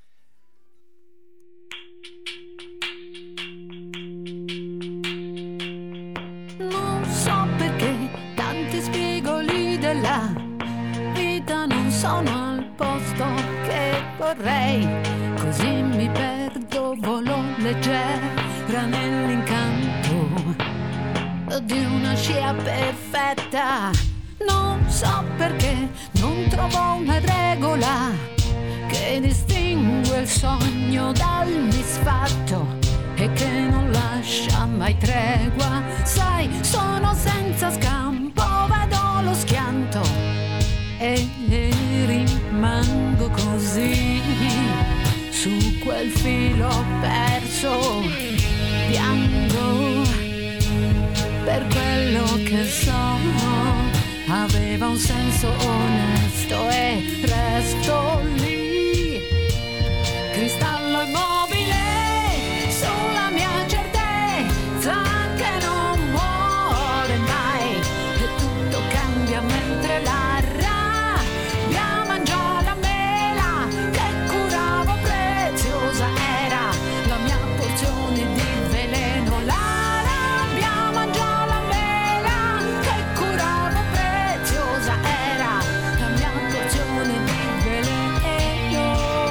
Non so perché tanti spigoli della vita non sono al posto che vorrei, così mi perdo, volo leggera nell'incanto di una scia perfetta. Non so perché non trovo una regola che distingue il sogno dal misfatto e che non lascia mai tregua. Sai, sono senza scampo, vedo lo schianto e rimango così su quel filo perso. Piango per quello che sono, aveva un senso onesto e resto lì, cristallo immobile sulla mia certezza che non muore mai, e tutto cambia mentre la rabbia mangia la mela che curavo preziosa, era la mia porzione di veleno. La rabbia mangia la mela che curavo preziosa, era la mia porzione di veleno.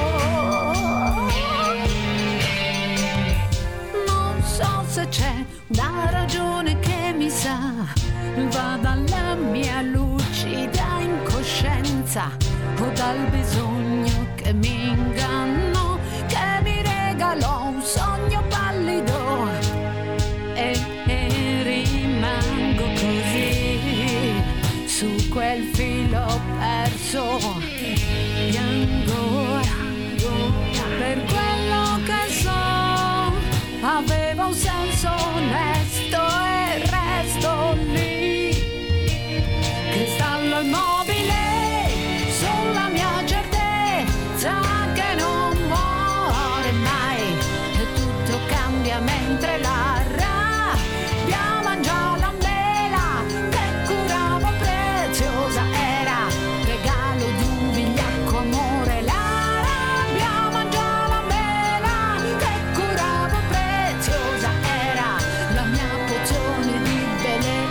Non so se c'è una ragione che mi sa, va dalla mia lucida incoscienza o dal bisogno che mi ingannò, che mi regalò un sogno pallido e rimango così su quel filo perso. Piango per quello che so, aveva un senso onesto e resto lì, cristallo immobile sulla mia certezza mentre la rabbia mangia la mela che curava preziosa era, regalo di un vigliacco amore. La rabbia mangia la mela che curava preziosa era, la mia pozione di veleno.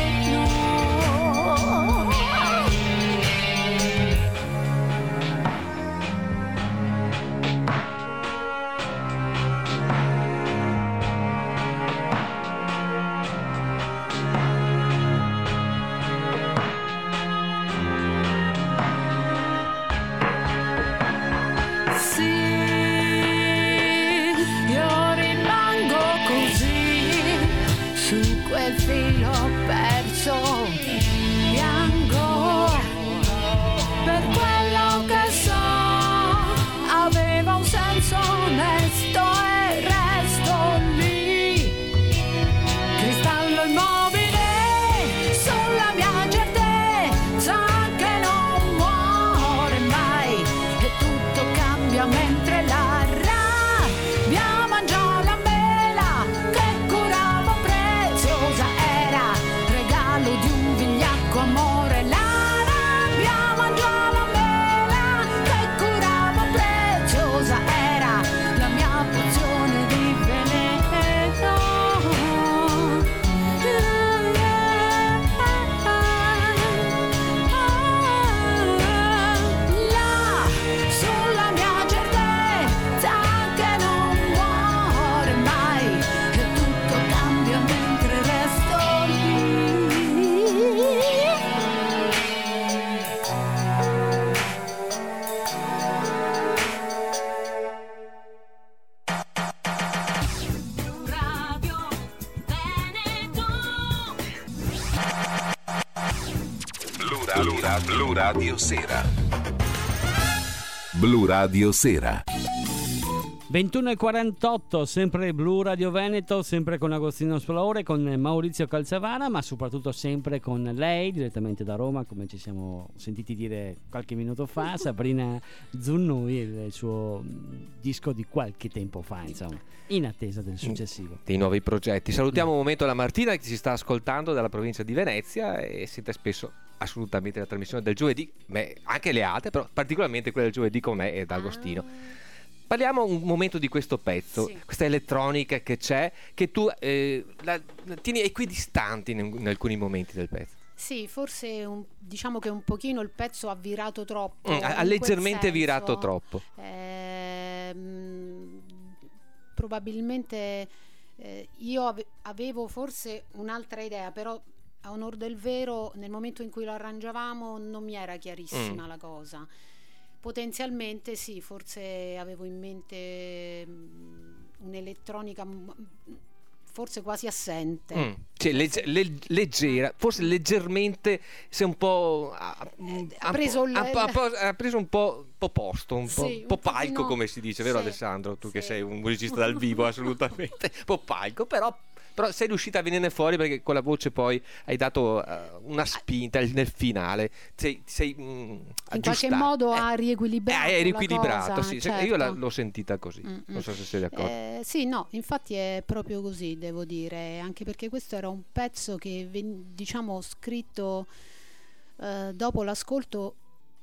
Sì, io rimango così su quel filo perso, piango per quello che so, aveva un senso onesto e resto lì, cristallo immobile sulla mia certezza che non muore mai, e tutto cambia mentre la rabbia mangia la mela che curava preziosa era, regalo di un vigliacco amore. La rabbia mangia la mela che curava preziosa era, la mia pozione di veleno. Là sulla mia certezza che non muore mai, e tutto cambia mentre resto Radio Veneto. Blu Radio Sera. Blu Radio Sera. 21:48, sempre Blu Radio Veneto, sempre con Agostino Spolaore, con Maurizio Calzavara, ma soprattutto sempre con lei, direttamente da Roma, come ci siamo sentiti dire qualche minuto fa, Sabrina Zunnui, il suo disco di qualche tempo fa, insomma, in attesa del successivo. Dei nuovi progetti. Salutiamo un momento la Martina che ci sta ascoltando dalla provincia di Venezia e sente spesso assolutamente la trasmissione del giovedì, anche le altre, però particolarmente quella del giovedì con me e da Agostino. Parliamo un momento di questo pezzo, Sì. questa elettronica che c'è, che tu la tieni equidistante in alcuni momenti del pezzo. Sì, forse diciamo che un pochino il pezzo ha virato troppo. Ha in quel leggermente senso. virato troppo. Probabilmente io avevo forse un'altra idea, però a onor del vero nel momento in cui lo arrangiavamo non mi era chiarissima la cosa. Potenzialmente sì, forse avevo in mente un'elettronica forse quasi assente. Cioè, leggera, forse leggermente si è un po' ha preso un po' posto, un Sì, po' un palco, pochino, come si dice, vero sì, Alessandro? Tu che sì. sei un musicista dal vivo, assolutamente, un po' palco, però sei riuscita a venirne fuori perché con la voce poi hai dato una spinta nel finale, sei in qualche modo ha riequilibrato hai la riequilibrato, cosa, sì. certo. Io l'ho sentita così, non so se sei d'accordo. Sì, no, infatti è proprio così, devo dire, anche perché questo era un pezzo che diciamo scritto dopo l'ascolto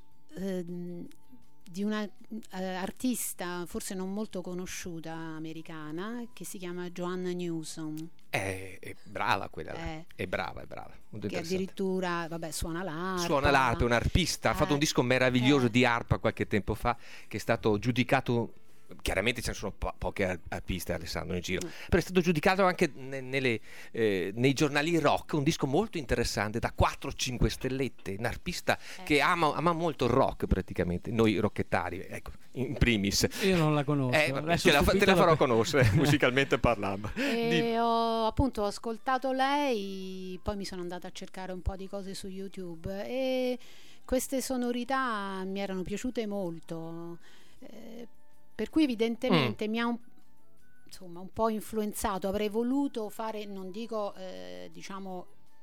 di una artista forse non molto conosciuta americana che si chiama Joanna Newsom. È brava quella là. È brava, molto Che interessante. addirittura Suona l'arpa, è un arpista, ha fatto un disco meraviglioso di arpa qualche tempo fa che è stato giudicato. Chiaramente ce ne sono poche arpiste, Alessandro, in giro, però è stato giudicato anche nei giornali rock, un disco molto interessante da 4-5 stellette, un arpista che ama molto il rock, praticamente noi rockettari, ecco, in primis. Io non la conosco. Te la farò conoscere musicalmente parlando. E ho ascoltato lei, poi mi sono andata a cercare un po' di cose su YouTube e queste sonorità mi erano piaciute molto, per cui evidentemente mi ha un po' influenzato. Avrei voluto fare, non dico diciamo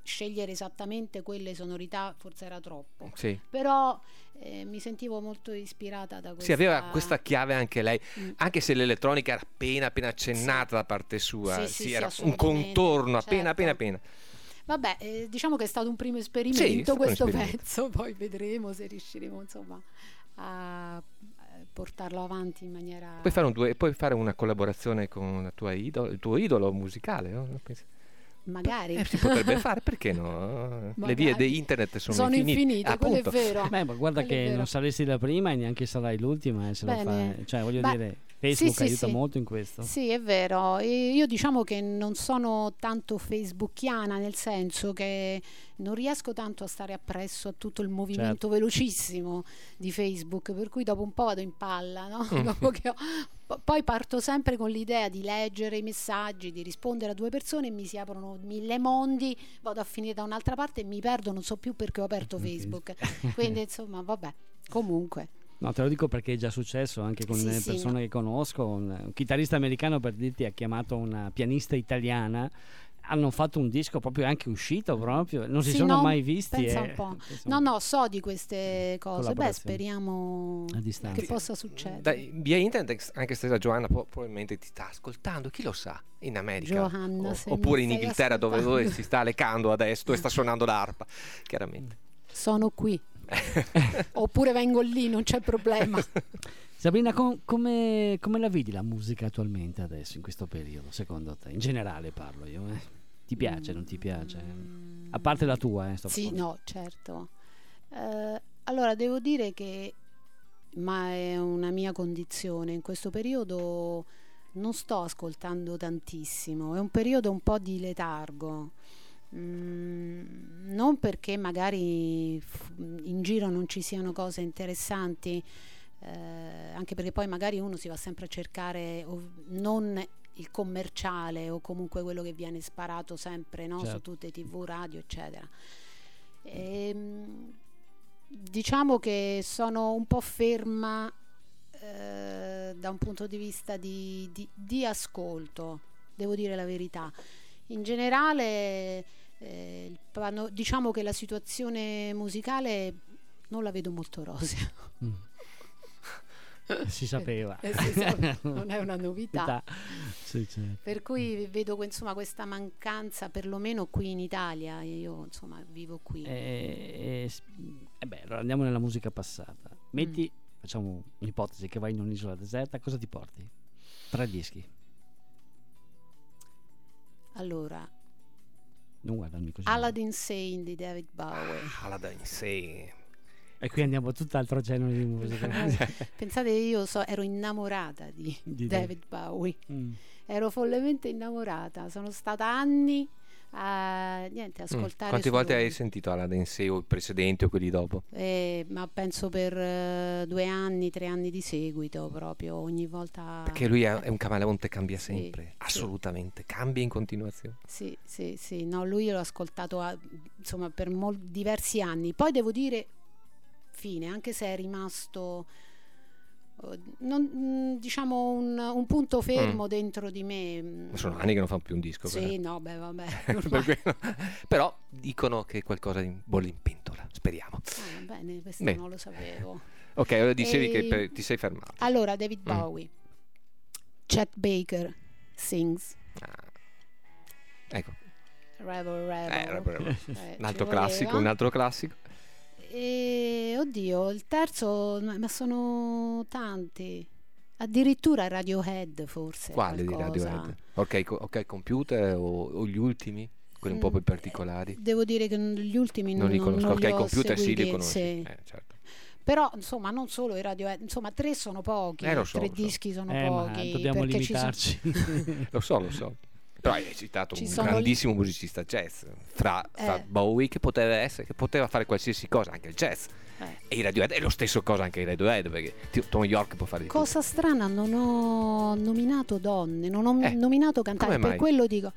scegliere esattamente quelle sonorità forse era troppo, Sì. però mi sentivo molto ispirata da questa. Sì, aveva questa chiave anche lei, anche se l'elettronica era appena accennata da parte sua, Sì, era un assolutamente, contorno certo. appena. Vabbè, diciamo che è stato un primo Sì, è esperimento stato un questo esperimento. pezzo, poi vedremo se riusciremo insomma a portarlo avanti in maniera. Puoi fare una collaborazione con la tua il tuo idolo musicale, no? Magari. Si potrebbe fare, perché no? Le Magari. vie di internet sono infinite, quello è appunto. vero. Beh, ma guarda Quello è che vero. non saresti la prima e neanche sarai l'ultima, se lo Bene. fai. Cioè, voglio Beh, dire, Facebook sì, aiuta sì. molto in questo. Sì, è vero. E io diciamo che non sono tanto facebookiana, nel senso che non riesco tanto a stare appresso a tutto il movimento velocissimo di Facebook, per cui dopo un po' vado in palla, no? Dopo che poi parto sempre con l'idea di leggere i messaggi, di rispondere a 2 persone e mi si aprono 1000 mondi, vado a finire da un'altra parte e mi perdo, non so più perché ho aperto Facebook. Quindi insomma, vabbè, comunque. No, te lo dico perché è già successo anche con Sì, le sì, persone no. che conosco. Un chitarrista americano, per dirti, ha chiamato una pianista italiana. Hanno fatto un disco proprio, anche uscito proprio, non si Sì, sono no, mai visti. pensa un po'. No, so di queste cose. Beh, Collaborazioni. speriamo A distanza. che possa succedere. Dai, via internet, anche stessa Giovanna probabilmente ti sta ascoltando, chi lo sa, in America Giovanna, se oppure mi in stai Inghilterra dove ascoltando. si sta lecando adesso, dove sta suonando l'arpa, chiaramente. Sono qui. Oppure vengo lì, non c'è problema. Sabrina, come la vedi la musica attualmente adesso, in questo periodo, secondo te? In generale parlo io. Ti piace, non ti piace? A parte la tua, sto Sì, parlando. no, certo. Allora, devo dire che, ma è una mia condizione, in questo periodo non sto ascoltando tantissimo, è un periodo un po' di letargo. Non perché magari in giro non ci siano cose interessanti, anche perché poi magari uno si va sempre a cercare non il commerciale o comunque quello che viene sparato sempre, no? Certo. Su tutte TV, radio, eccetera. Diciamo che sono un po' ferma da un punto di vista di ascolto, devo dire la verità. In generale diciamo che la situazione musicale non la vedo molto rosea. Si sapeva. Non è una novità. Sì, certo. Per cui vedo insomma questa mancanza, perlomeno qui in Italia. Io insomma vivo qui. Beh, allora andiamo nella musica passata. Facciamo un'ipotesi, che vai in un'isola deserta, cosa ti porti? 3 dischi. Allora, Non guardarmi così. Aladdin Sane di David Bowie. Aladdin, sì. E qui andiamo a tutt'altro genere di musica. Pensate, io ero innamorata di David Bowie. Ero follemente innamorata. Sono stata anni a ascoltare. Quante volte hai sentito Aladdin Sane, o il precedente o quelli dopo? Ma penso per 2 anni, 3 anni di seguito, proprio ogni volta. Perché lui è un camaleonte, cambia Sì, sempre, sì. assolutamente, cambia in continuazione. Sì, no, lui l'ho ascoltato insomma per diversi anni. Poi devo dire fine, anche se è rimasto diciamo un punto fermo dentro di me. Ma sono anni che non fa più un disco. Sì, però. no, beh, vabbè. Per quello. Però dicono che qualcosa bolle in pentola, speriamo. Bene, questo Beh. non lo sapevo. Ok, allora dicevi E- che ti sei fermato. Allora, David Bowie, Chet Baker, Sings, Ecco, Rebel Rebel. un altro ci classico, voleva. un altro classico. E oddio, il terzo, ma sono tanti. Addirittura Radiohead, forse. Quale di qualcosa. Radiohead? Ok, computer o gli ultimi? Quelli un po' più particolari? Devo dire che gli ultimi Non li conosco. non Ok, li ho computer sì, li seguiti, conosci. sì. Certo. Però insomma non solo i Radiohead, insomma 3 sono pochi, Lo so, 3 lo so. dischi sono Ma pochi, dobbiamo perché ci sono- limitarci. Lo so. Però hai citato Ci un sono grandissimo musicista jazz fra Bowie, che poteva fare qualsiasi cosa, anche il jazz. E i Radiohead è lo stesso cosa anche i Radiohead, perché Tom York può fare di tutto. Cosa strana, non ho nominato donne, non ho nominato cantanti, come per mai? quello dico.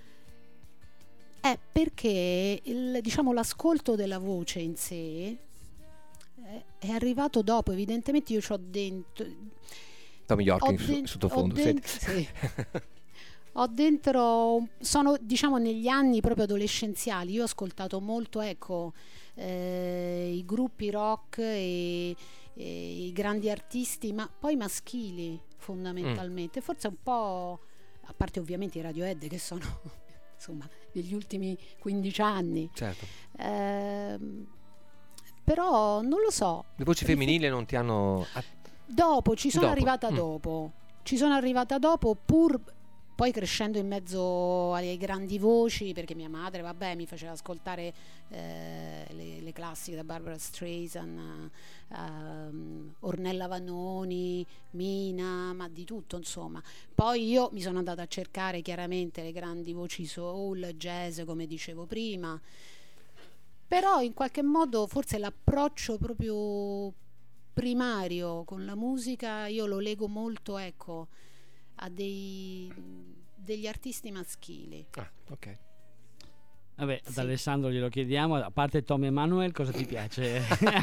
Perché diciamo l'ascolto della voce in sé è arrivato dopo, evidentemente io c'ho dentro. Tom York ho in den- sottofondo. ho dentro- sì. Ho dentro, sono diciamo negli anni proprio adolescenziali, io ho ascoltato molto, ecco, i gruppi rock e i grandi artisti, ma poi maschili fondamentalmente, forse un po', a parte ovviamente i Radiohead che sono insomma degli ultimi 15 anni. Certo. Però non lo so. Le voci femminili non ti hanno... Dopo, ci sono Dopo. arrivata dopo. Ci sono arrivata dopo, pur poi crescendo in mezzo alle grandi voci, perché mia madre, vabbè, mi faceva ascoltare le classiche da Barbara Streisand, Ornella Vanoni, Mina, ma di tutto, insomma. Poi io mi sono andata a cercare chiaramente le grandi voci soul, jazz, come dicevo prima. Però in qualche modo forse l'approccio proprio primario con la musica io lo lego molto, ecco, a degli artisti maschili. Ah, ok. Vabbè, ad Sì. Alessandro glielo chiediamo, a parte Tom Emanuel, cosa ti piace?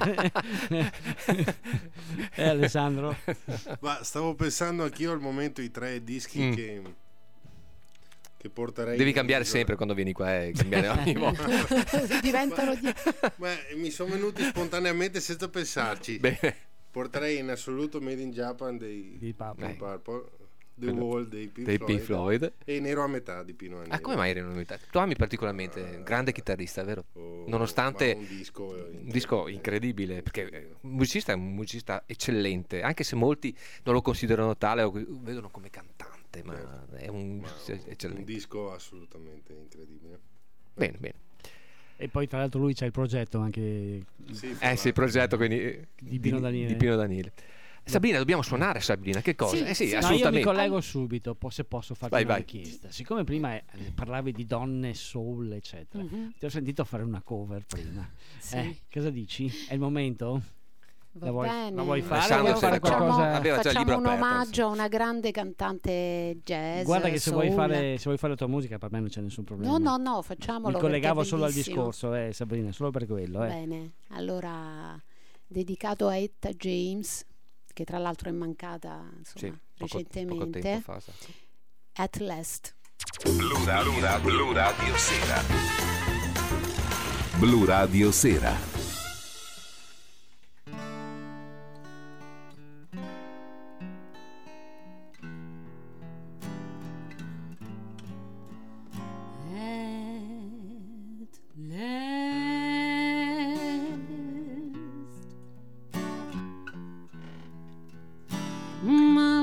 Alessandro? Ma stavo pensando anch'io al momento i 3 dischi che porterei. Devi cambiare sempre quando vieni qua, cambiare ogni volta. Diventano Ma mi sono venuti spontaneamente senza pensarci. Bene. Porterei in assoluto Made in Japan dei Di Papa. Deep Purple, The Quello Wall dei Pink Dei Floyd, Pink Floyd. e Nero a metà di Pino Daniele. Ah, come mai erano novità? Tu ami particolarmente, grande chitarrista, vero? Nonostante ma un un disco incredibile, perché un musicista è un musicista eccellente, anche se molti non lo considerano tale o vedono come cantante, ma è un un eccellente. disco assolutamente incredibile. Bene, bene. E poi tra l'altro lui c'ha il progetto anche Sì, Sì, il progetto quindi Di Pino Daniele. di Pino Daniele. Sabrina, dobbiamo suonare, Sabrina, che cosa? Sì, Sì, sì. No, io mi assolutamente. collego subito, se posso farti Vai, una vai. richiesta. Siccome prima parlavi di donne, soul, eccetera, Mhm. ti ho sentito fare una cover prima. Sì. Cosa dici? È il momento? Va La vuoi- bene. la vuoi fare? Alessandro, Vuoi fare se facciamo, qualcosa? Aveva già il facciamo libro un aperto, omaggio a una grande cantante jazz. Guarda che se vuoi, soul. se vuoi fare la tua musica per me non c'è nessun problema. No, facciamolo. Mi collegavo perché è solo al bellissimo. discorso, Sabrina, solo per quello. Bene, allora dedicato a Etta James, che tra l'altro è mancata, insomma, poco recentemente. tempo fa, esatto. At Last. Blu Radio Sera. Blu Radio Sera. At last, my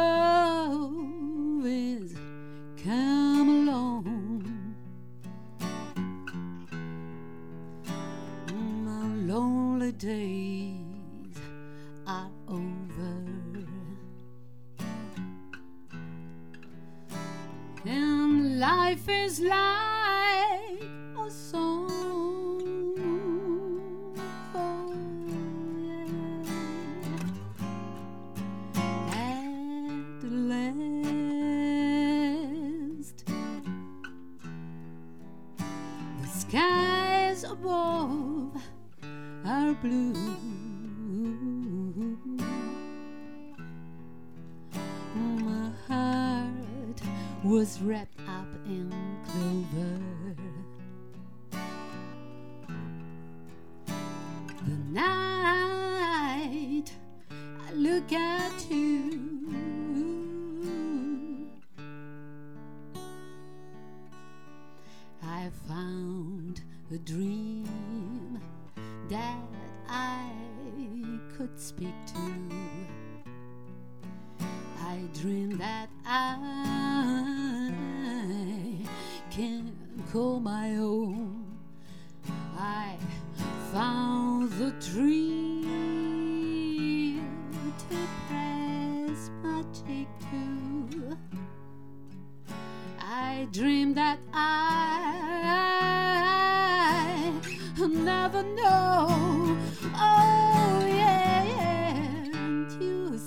love is come along. My lonely days are over, and life is like a song. Oh, yeah. At last, the skies above are blue. My heart was wrapped up in clover. The night I look at you, I found a dream that I could speak to. I dreamed that I can call my own. I found the tree to press my cheek to. I dreamed that I never know. Oh yeah, and you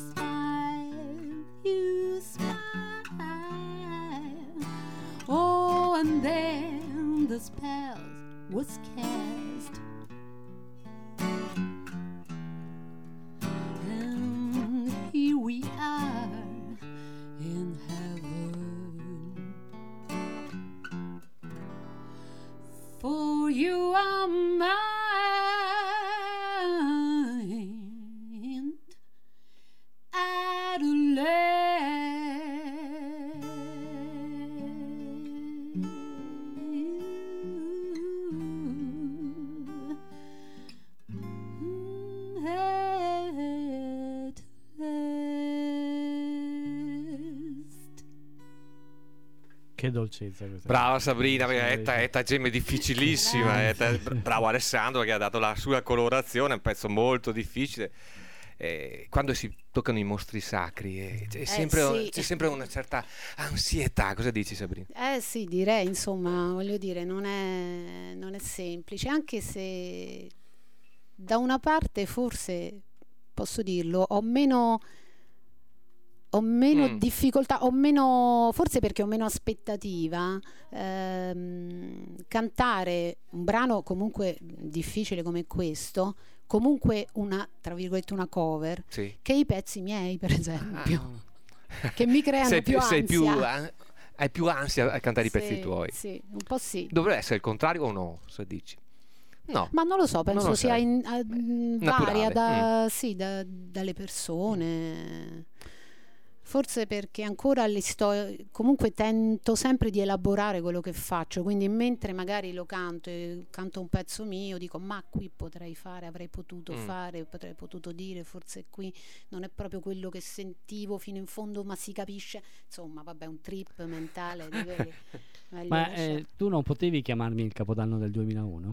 smile. Oh, and then the spell was cast, and here we are in heaven. you are mine. Che dolcezza questa. Brava Sabrina, Etta Gemme difficilissima. Bravo Alessandro che ha dato la sua colorazione, è un pezzo molto difficile. Quando si toccano i mostri sacri c'è sempre una certa ansietà. Cosa dici, Sabrina? Sì, direi, insomma, voglio dire, non è semplice, anche se da una parte forse posso dirlo, ho meno difficoltà, forse perché ho meno aspettativa, cantare un brano comunque difficile come questo, comunque tra virgolette una cover, sì, che i pezzi miei, per esempio, che mi creano più ansia. Hai più ansia a cantare i pezzi tuoi? Sì, un po' sì. Dovrebbe essere il contrario o no? Se dici. No. Ma non lo so, penso sia varia Naturale. dalle persone. Forse perché ancora comunque tento sempre di elaborare quello che faccio, quindi mentre magari lo canto un pezzo mio, dico ma qui potrei fare, avrei potuto fare, potrei potuto dire, forse qui non è proprio quello che sentivo fino in fondo, ma si capisce, insomma vabbè, un trip mentale di quelli. Ma tu non potevi chiamarmi il Capodanno del 2001?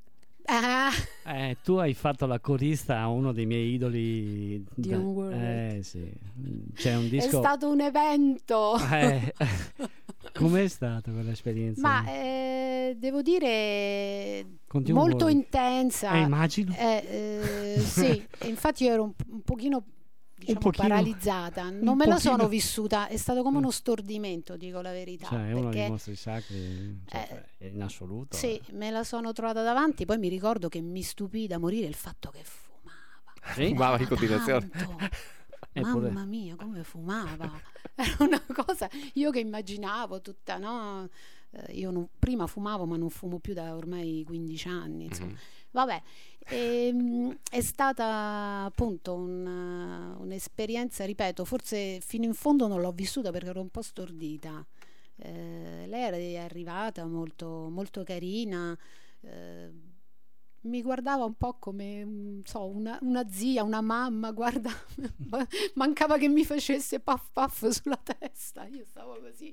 Tu hai fatto la corista a uno dei miei idoli di un world. Sì. C'è un disco. È stato un evento. Com'è stata quell'esperienza? Ma devo dire molto intensa. Immagino. Sì, e infatti io ero un pochino paralizzata, non me la sono vissuta, è stato come uno stordimento, dico la verità, cioè è uno dei mostri sacri, in assoluto. Sì, me la sono trovata davanti, poi mi ricordo che mi stupì da morire il fatto che fumava. Sì? Fumava di continuazione. Mamma mia, come fumava. Era una cosa, io che immaginavo tutta, no? Io prima fumavo, ma non fumo più da ormai 15 anni, insomma. Vabbè, è stata appunto un'esperienza, ripeto, forse fino in fondo non l'ho vissuta perché ero un po' stordita. Lei è arrivata molto, molto carina, mi guardava un po' come una zia, una mamma, guarda, mancava che mi facesse puff puff sulla testa, io stavo così.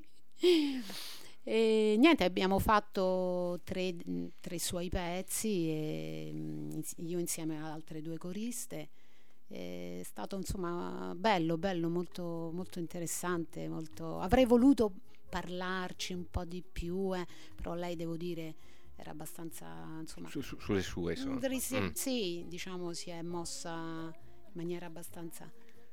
E niente, abbiamo fatto tre suoi pezzi, e io insieme a altre 2 coriste. È stato insomma bello, molto, molto interessante, avrei voluto parlarci un po' di più, però lei, devo dire, era abbastanza, insomma, sulle sue sì, diciamo, si è mossa in maniera abbastanza.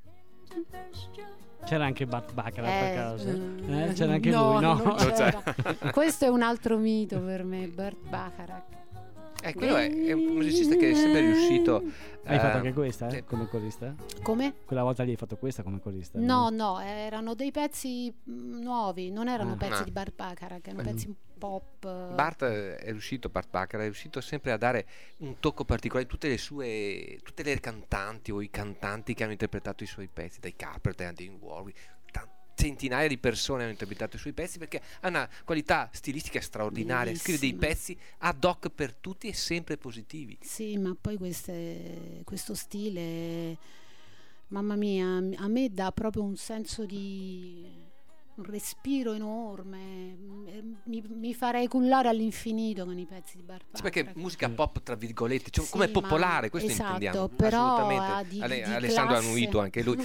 C'era anche Burt Bacharach per caso? C'era anche no, lui, no? Non c'era. Questo è un altro mito per me, Burt Bacharach. Quello è un musicista che è sempre riuscito. Hai fatto anche questa come corista? Come? Quella volta lì hai fatto questa come corista? No, erano dei pezzi nuovi, non erano pezzi di Burt Bacharach, erano pezzi pop. Burt Bacharach è riuscito sempre a dare un tocco particolare in tutte le cantanti o i cantanti che hanno interpretato i suoi pezzi, dai Carpenter, Dean Warwick. Centinaia di persone hanno interpretato i suoi pezzi perché ha una qualità stilistica straordinaria. Bellissima. Scrive dei pezzi ad hoc per tutti e sempre positivi. Sì, ma poi questo stile, mamma mia, a me dà proprio un senso di un respiro enorme, mi farei cullare all'infinito con i pezzi di Burt Bacharach. Perché musica pop, tra virgolette, cioè, Sì, come popolare, ma questo esatto, intendiamo. però assolutamente. di Alessandro classe. Annuito, anche lui.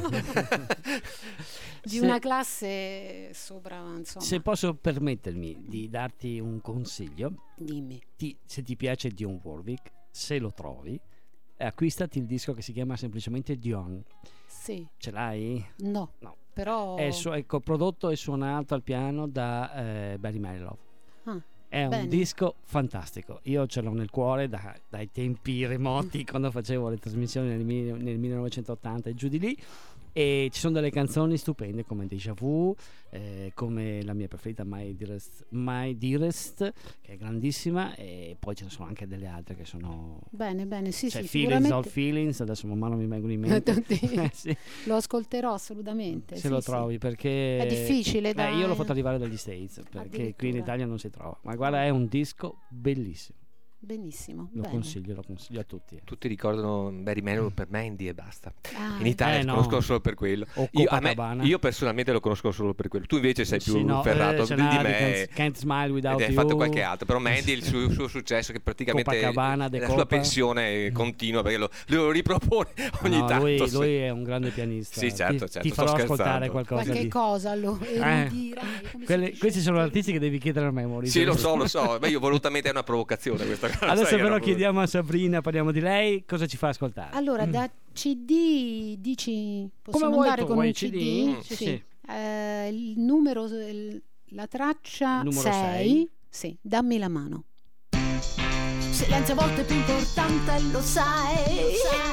Di una classe sopra, insomma. Se posso permettermi di darti un consiglio, Dimmi. se ti piace Dionne Warwick, se lo trovi, acquistati il disco che si chiama semplicemente Dionne. Sì. Ce l'hai? No. Però È prodotto e suonato al piano da Barry Manilow. È bene. un disco fantastico. Io ce l'ho nel cuore dai tempi remoti quando facevo le trasmissioni nel 1980 e giù di lì. e ci sono delle canzoni stupende come Deja Vu, come la mia preferita My Dearest, che è grandissima, e poi ce ne sono anche delle altre che sono Bene, sì, cioè sì, Feelings sicuramente. of Feelings, adesso man mano mi vengono in mente. Sì. Lo ascolterò assolutamente. Se sì, lo sì. trovi, perché È difficile da... io l'ho fatto arrivare dagli States, perché qui in Addirittura. Italia non si trova, ma guarda, è un disco bellissimo, Benissimo. lo bene. consiglio a tutti. Tutti ricordano Barry Manilow per Mandy e basta. Ah, In Italia no. lo conoscono solo per quello. O Io, Copacabana. io personalmente lo conosco solo per quello. Tu invece sei più Sì, no, ferrato ce di n'ha me. Can't Smile Without Ed hai You, fatto qualche altro, però Mandy il suo successo che praticamente Copacabana, è De la Copa. sua pensione continua perché lo ripropone ogni No, tanto. lui, sì. lui è un grande pianista. Sì, certo, ti certo, farò sto ascoltare scherzando. qualcosa qualche di... cosa lo erudirai, come si dice? Questi sono artisti che devi chiedere a memoria. Sì, lo so, ma io volutamente è una provocazione questa cosa. Adesso sai, però era chiediamo a Sabrina, parliamo di lei, cosa ci fa ascoltare? Allora, da CD dici possiamo vuoi andare tu, con vuoi un CD? CD? Sì, sì. Il numero, la traccia Il numero 6, sì, dammi la mano. Silenzio a volte è più importante, lo sai.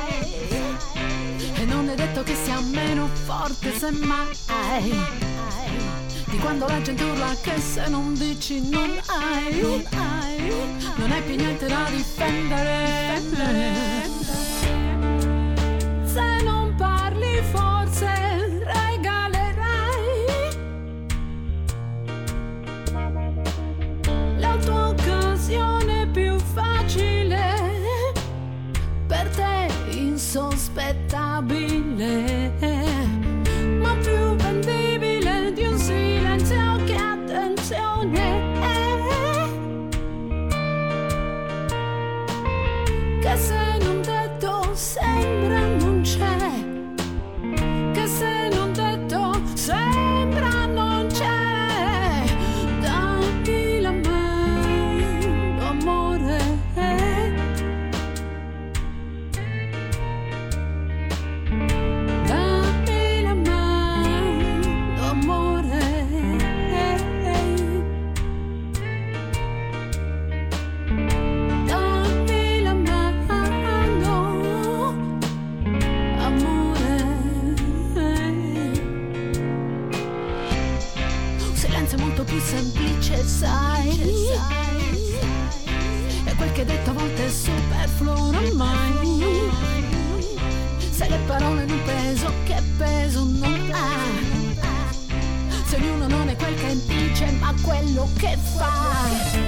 E non è detto che sia meno forte, semmai. Di quando la gente urla che se non dici non hai, non hai più niente da difendere. Se non parli forse regalerai la tua occasione più facile, per te insospettabile, ma più vendibile di un silenzio che attenzione, che se non detto sembra non c'è, che se non detto sembra non c'è. Dammi la mano, amore. Dammi la mano, amore. Dammi la mano, amore. Un silenzio molto più semplice, sai. E quel che detto a volte è superfluo ormai. Se le parole hanno un peso, che peso non ha? Se ognuno non è quel che dice, ma quello che fa.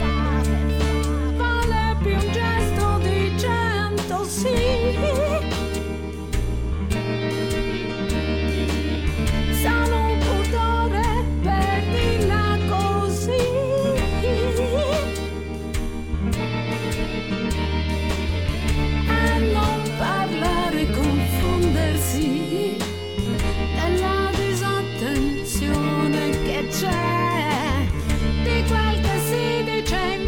Vale più un gesto di 100 sì. Sano un pudore, perdila così. E non parlare, confondersi nella disattenzione che c'è di quel che si dice in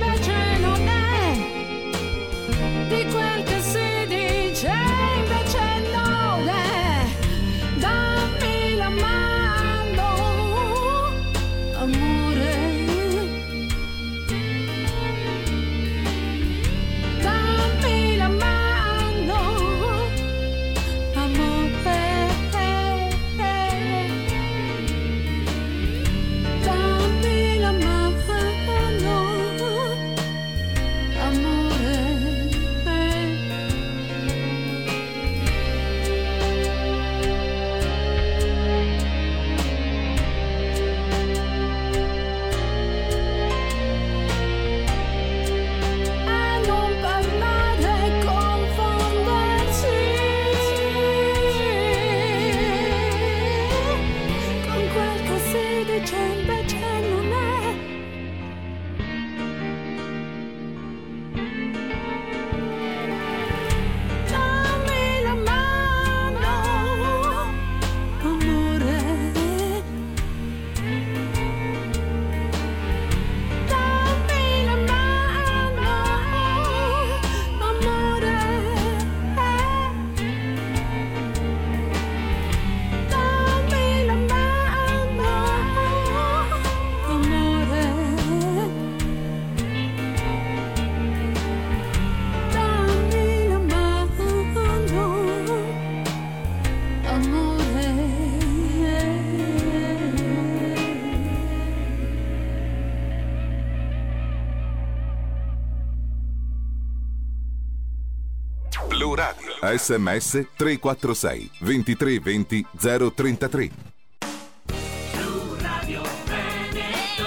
Blu Radio. SMS 346 23 20 033. Blu Radio Veneto,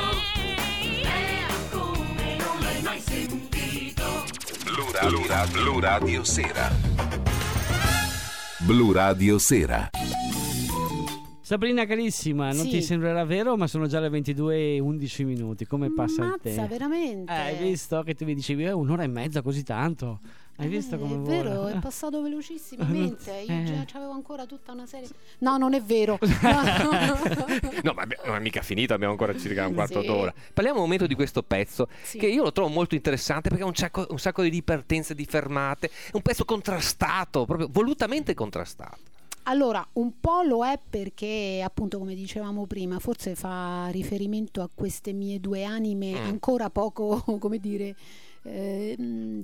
come non l'hai mai sentito. Blu Radio Sera. Blu Radio Sera. Sabrina carissima, non Sì. ti sembrerà vero, ma sono già le 22:11 minuti. Come passa il Mazza, tempo? veramente. Hai visto che tu mi dicevi un'ora e mezza, così tanto? Hai visto come è vola? vero, è passato velocissimamente. Io già Eh. avevo ancora tutta una serie. No, non è vero. No, ma non è mica finito, abbiamo ancora circa un quarto Sì. d'ora. Parliamo un momento di questo pezzo, Sì. che io lo trovo molto interessante perché ha un sacco di ripartenze, di fermate. È un pezzo contrastato, proprio volutamente contrastato. Allora, un po' lo è perché, appunto, come dicevamo prima, forse fa riferimento a queste mie due anime ancora poco, come dire, in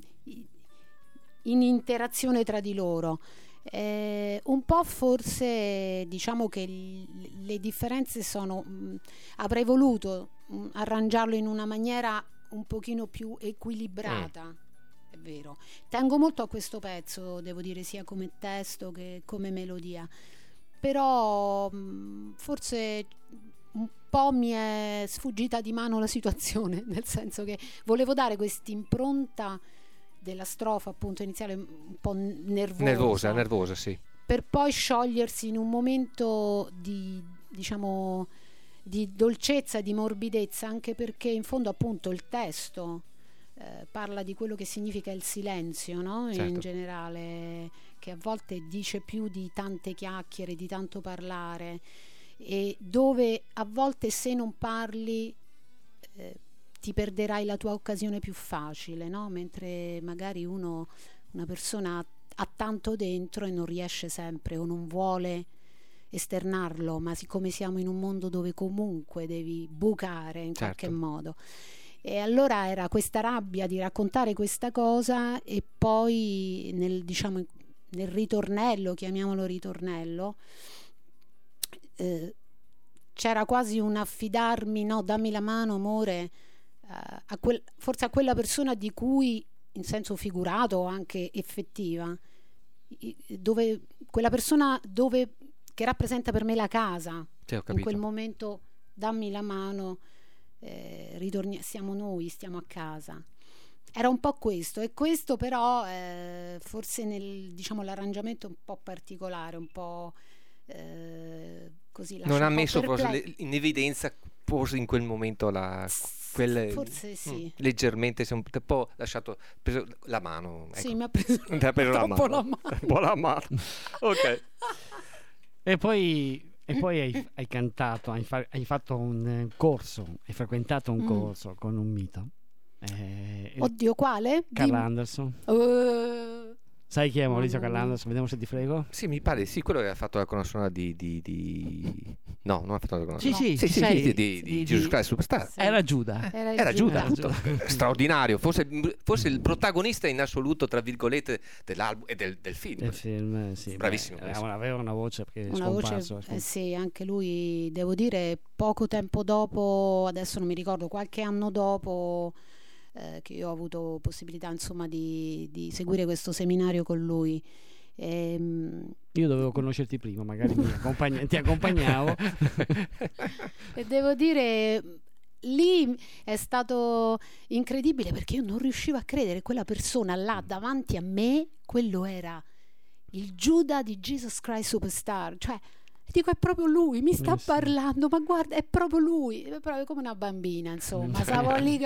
interazione tra di loro. Un po' forse diciamo che le differenze sono, avrei voluto arrangiarlo in una maniera un pochino più equilibrata. È vero, tengo molto a questo pezzo, devo dire, sia come testo che come melodia, però forse un po' mi è sfuggita di mano la situazione, nel senso che volevo dare quest'impronta della strofa appunto iniziale un po' Nervosa, sì. per poi sciogliersi in un momento di, diciamo, di dolcezza, di morbidezza, anche perché in fondo appunto il testo parla di quello che significa il silenzio, no? Certo. In generale, che a volte dice più di tante chiacchiere, di tanto parlare, e dove a volte se non parli ti perderai la tua occasione più facile, no? Mentre magari una persona ha tanto dentro e non riesce sempre o non vuole esternarlo, ma siccome siamo in un mondo dove comunque devi bucare in qualche modo, e allora era questa rabbia di raccontare questa cosa, e poi nel ritornello, chiamiamolo ritornello, c'era quasi un affidarmi, no, dammi la mano amore, forse a quella persona di cui, in senso figurato o anche effettiva, dove quella persona che rappresenta per me la casa. Sì, ho capito. In quel momento dammi la mano, siamo noi, stiamo a casa. Era un po' questo, e questo però forse l'arrangiamento è un po' particolare, un po' così Non ha un po' messo forse perplesso. in evidenza forse in quel momento Forse sì. leggermente, si è un po' preso la mano, ecco. Sì, mi ha preso, Ti ha preso la troppo mano. Un po' la mano. Ok. E poi hai cantato, hai fatto un corso, hai frequentato un corso con un mito. Oddio, quale? Carl Anderson. Sai chi è Maurizio Carl Anderson? Vediamo se ti frego. Sì, mi pare, sì, quello che ha fatto la colonna sonora No, non ha fatto la colonna Sì, sonora. sì, sai, di Jesus Christ Superstar. Era Giuda. Era Giuda, appunto. Straordinario, forse il protagonista in assoluto, tra virgolette, dell'album e del film. Del film, sì. Bravissimo. Aveva una voce perché è Una scomparso. voce, sì, anche lui, devo dire, poco tempo dopo, adesso non mi ricordo, qualche anno dopo, che io ho avuto possibilità insomma di seguire questo seminario con lui. Io dovevo conoscerti prima, magari ti accompagnavo. E devo dire, lì è stato incredibile, perché io non riuscivo a credere, quella persona là davanti a me, quello era il Giuda di Jesus Christ Superstar, cioè dico, è proprio lui, mi sta parlando, ma guarda, è proprio lui, è proprio come una bambina, insomma. Stavo lì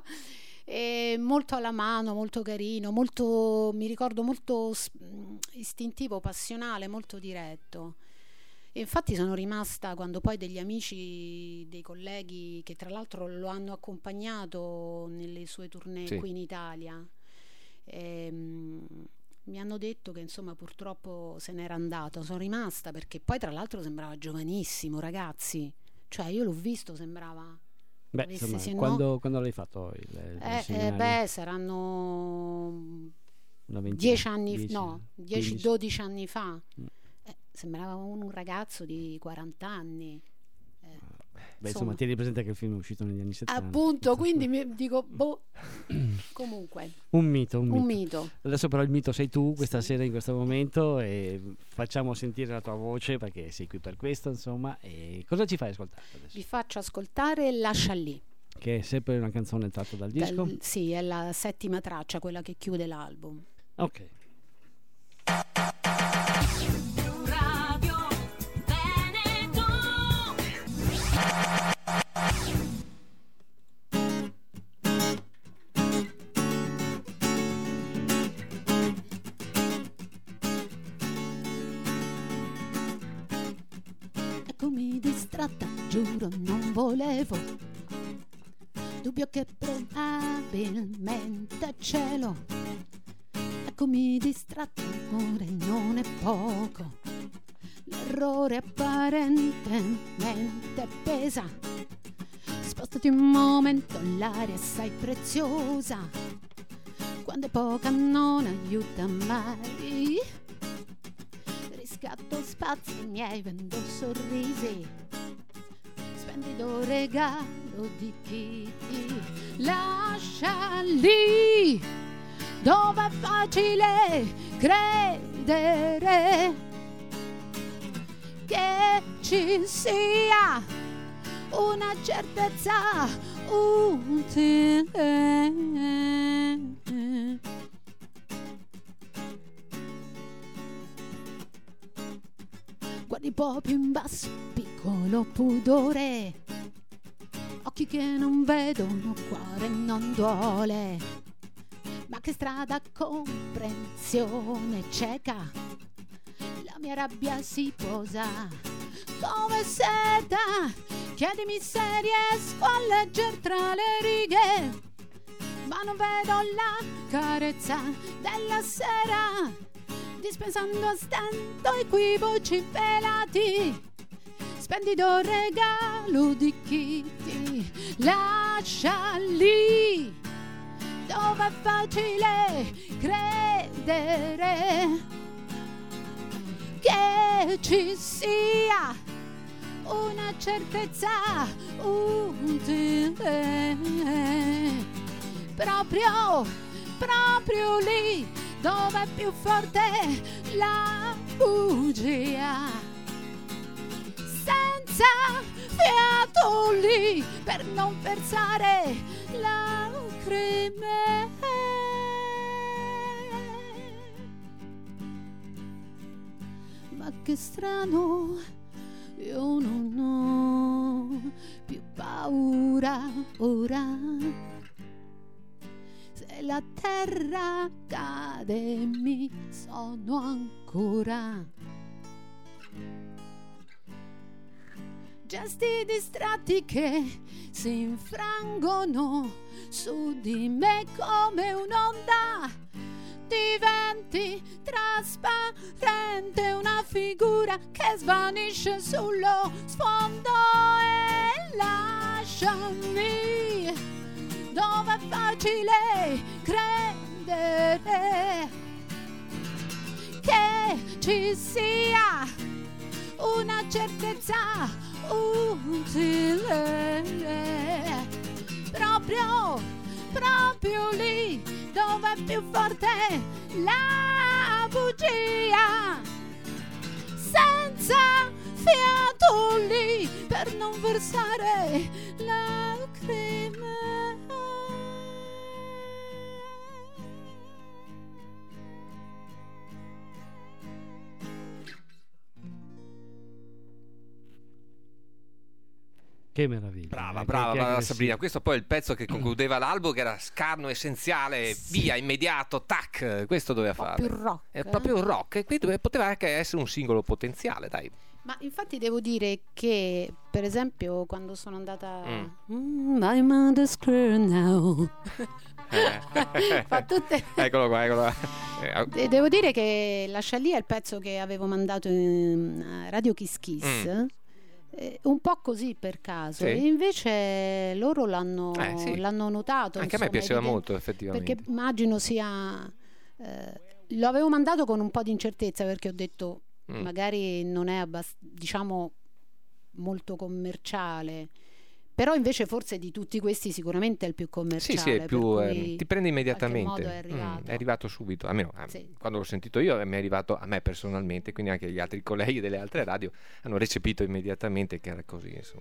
molto alla mano, molto carino, molto, mi ricordo, molto istintivo, passionale, molto diretto. E infatti sono rimasta, quando poi degli amici, dei colleghi che tra l'altro lo hanno accompagnato nelle sue tournée qui in Italia, mi hanno detto che insomma purtroppo se n'era andato. Sono rimasta perché poi tra l'altro sembrava giovanissimo, ragazzi, cioè io l'ho visto, sembrava... Beh, insomma, quando l'hai fatto il seminario? Saranno 10 anni, no, 10-12 anni fa. Sembrava un ragazzo di 40 anni. Beh, insomma, tieni presente che il film è uscito negli anni 70. Appunto, quindi mi dico, comunque. Un mito. Adesso però il mito sei tu questa sera, in questo momento, e facciamo sentire la tua voce perché sei qui per questo, insomma. E cosa ci fai ascoltare adesso? Vi faccio ascoltare Lascia lì. Che è sempre una canzone tratta dal disco? Sì, è la 7ª traccia, quella che chiude l'album. Ok. Radio Veneto. Eccomi distratta, giuro non volevo. Dubbio che probabilmente cielo. Eccomi distratta, amore non è poco. L'errore apparentemente pesa. Spostati un momento, l'aria è assai preziosa. Quando è poca non aiuta mai. Riscatto spazi miei, vendo sorrisi. Splendido regalo di chi ti lascia lì, dove è facile credere che ci sia una certezza utile. Guardi proprio in basso, piccolo pudore, occhi che non vedono, cuore non duole. Ma che strada, comprensione cieca, la mia rabbia si posa come seta. Chiedimi se riesco a legger tra le righe, ma non vedo la carezza della sera, dispensando a stento equivoci velati. Splendido regalo di chi ti lascia lì, dove è facile credere che ci sia una certezza utile. Proprio lì dove è più forte la bugia, senza fiato lì per non versare lacrime. Ma che strano, io non ho più paura ora. Se la terra cade mi sono ancora. Gesti distratti che si infrangono su di me come un'onda. Diventi trasparente, una figura che svanisce sullo sfondo. E lasciami dove è facile credere che ci sia una certezza utile. Proprio lì dove è più forte la bugia, senza fiato lì per non versare lacrime. Che meraviglia. Brava Sabrina. Questo poi è il pezzo che concludeva l'album, che era scarno, essenziale, via, immediato, tac. Questo doveva fare. Più rock. È proprio un rock. E quindi poteva anche essere un singolo potenziale, dai. Ma infatti devo dire che, per esempio, quando sono andata I'm on the square now. Fa tutte... Eccolo qua. Devo dire che Lascia lì è il pezzo che avevo mandato in Radio Kiss Kiss. Un po' così per caso, sì. E invece loro l'hanno notato. Anche a me piaceva molto, effettivamente. Perché immagino sia lo avevo mandato con un po' di incertezza, perché ho detto magari non è diciamo molto commerciale, Però invece forse di tutti questi sicuramente è il più commerciale. Sì, è più, per cui ti prende in qualche immediatamente. modo è arrivato subito, almeno Sì. quando l'ho sentito io mi è arrivato a me personalmente, quindi anche gli altri colleghi delle altre radio hanno recepito immediatamente che era così, insomma.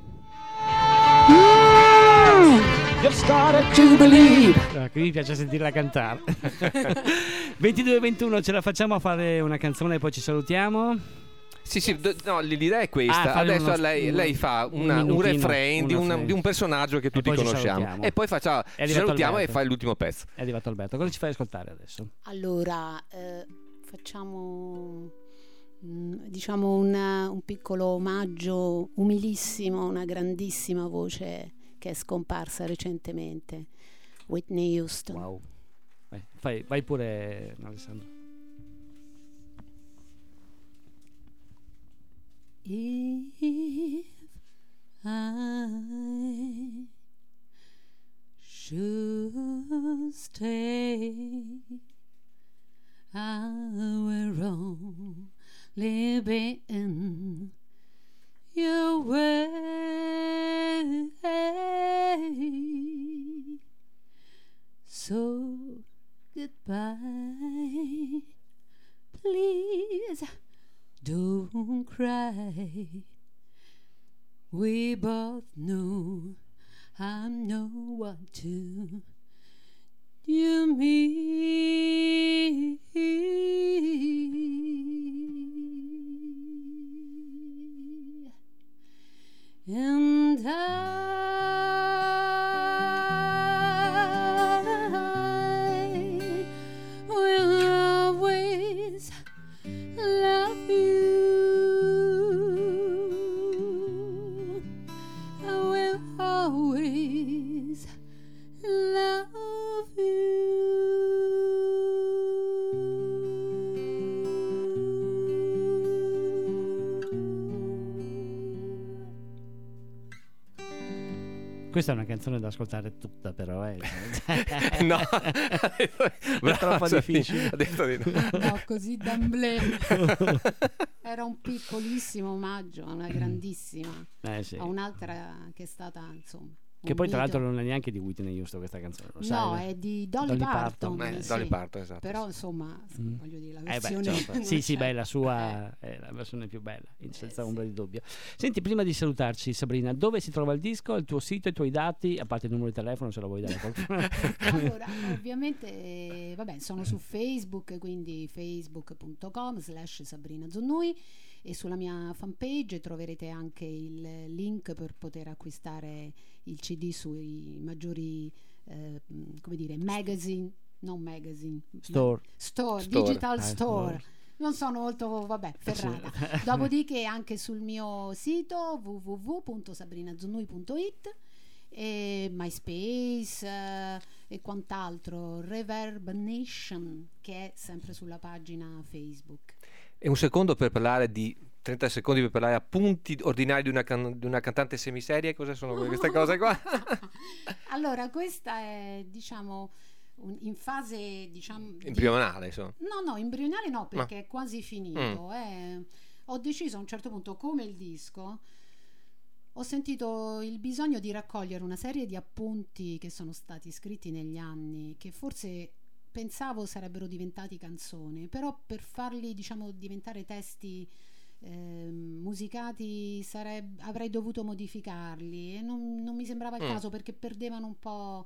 Che mi piace sentirla cantare. 22-21, ce la facciamo a fare una canzone e poi ci salutiamo? Sì, no, l'idea è questa. fare Adesso uno- lei fa un minutino, refrain di un un personaggio che tutti poi ci conosciamo salutiamo. e poi ci arrivato salutiamo e Alberto. fa l'ultimo pezzo. È arrivato Alberto, cosa ci fai ascoltare adesso? Allora, facciamo diciamo un piccolo omaggio umilissimo a una grandissima voce che è scomparsa recentemente, Whitney Houston. Wow. Vai pure, Alessandro. If I should stay, I will only be in your way. So goodbye, please. Don't cry. We both know I'm no one to you me. And I will always love you. I will always love you. Questa è una canzone da ascoltare tutta, però No, è troppo difficile. Ha detto di no. No, così d'amblè. Era un piccolissimo omaggio a una grandissima, Sì. a un'altra che è stata, insomma, Che un poi tra mito. l'altro non è neanche di Whitney Houston questa canzone, lo No, sai? è di Dolly Parton. Parton. sì. Dolly Parton, esatto. Però insomma, voglio dire, la Beh, versione certo. non Sì, c'è. beh, la sua è la versione più bella, senza sì. ombra di dubbio. Senti, prima di salutarci, Sabrina, dove si trova il disco, il tuo sito, i tuoi dati, a parte il numero di telefono, se lo vuoi dare a qualcuno. Allora, ovviamente, vabbè, sono su Facebook, quindi facebook.com/Sabrina Zonnui, e sulla mia fanpage troverete anche il link per poter acquistare il CD sui maggiori come dire, magazine, non magazine, Store. digital Ah, store. store. Non sono molto, vabbè, ferrata. Dopodiché anche sul mio sito www.sabrinazonnui.it e MySpace e quant'altro, Reverb Nation, che è sempre sulla pagina Facebook. E un secondo per parlare di 30 secondi per parlare appunti ordinari di una cantante semiseria. Cosa sono queste cose qua? Allora, questa è, diciamo, in fase, diciamo, embrionale, insomma. No, embrionale no, perché è quasi finito. Ho deciso a un certo punto, come il disco, ho sentito il bisogno di raccogliere una serie di appunti che sono stati scritti negli anni, che forse pensavo sarebbero diventati canzoni, però per farli, diciamo, diventare testi musicati avrei dovuto modificarli e non mi sembrava il caso, perché perdevano un po'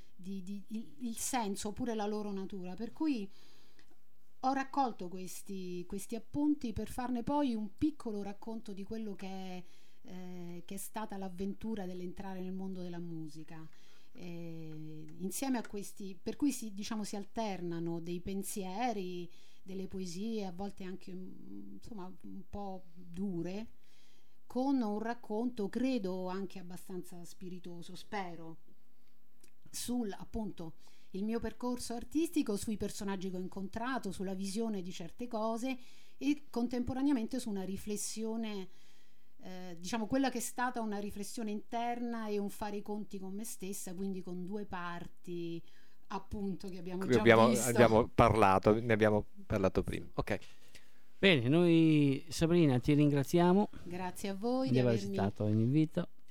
il senso oppure la loro natura, per cui ho raccolto questi appunti per farne poi un piccolo racconto di quello che è stata l'avventura dell'entrare nel mondo della musica. Insieme a questi, per cui si alternano dei pensieri, delle poesie a volte anche insomma un po' dure, con un racconto credo anche abbastanza spiritoso, spero, sul appunto il mio percorso artistico, sui personaggi che ho incontrato, sulla visione di certe cose e contemporaneamente su una riflessione, diciamo quella che è stata una riflessione interna e un fare i conti con me stessa, quindi con due parti appunto che abbiamo già visto. Ne abbiamo parlato prima. Ok. Bene, noi Sabrina ti ringraziamo Grazie a voi di aver accettato l'invito, di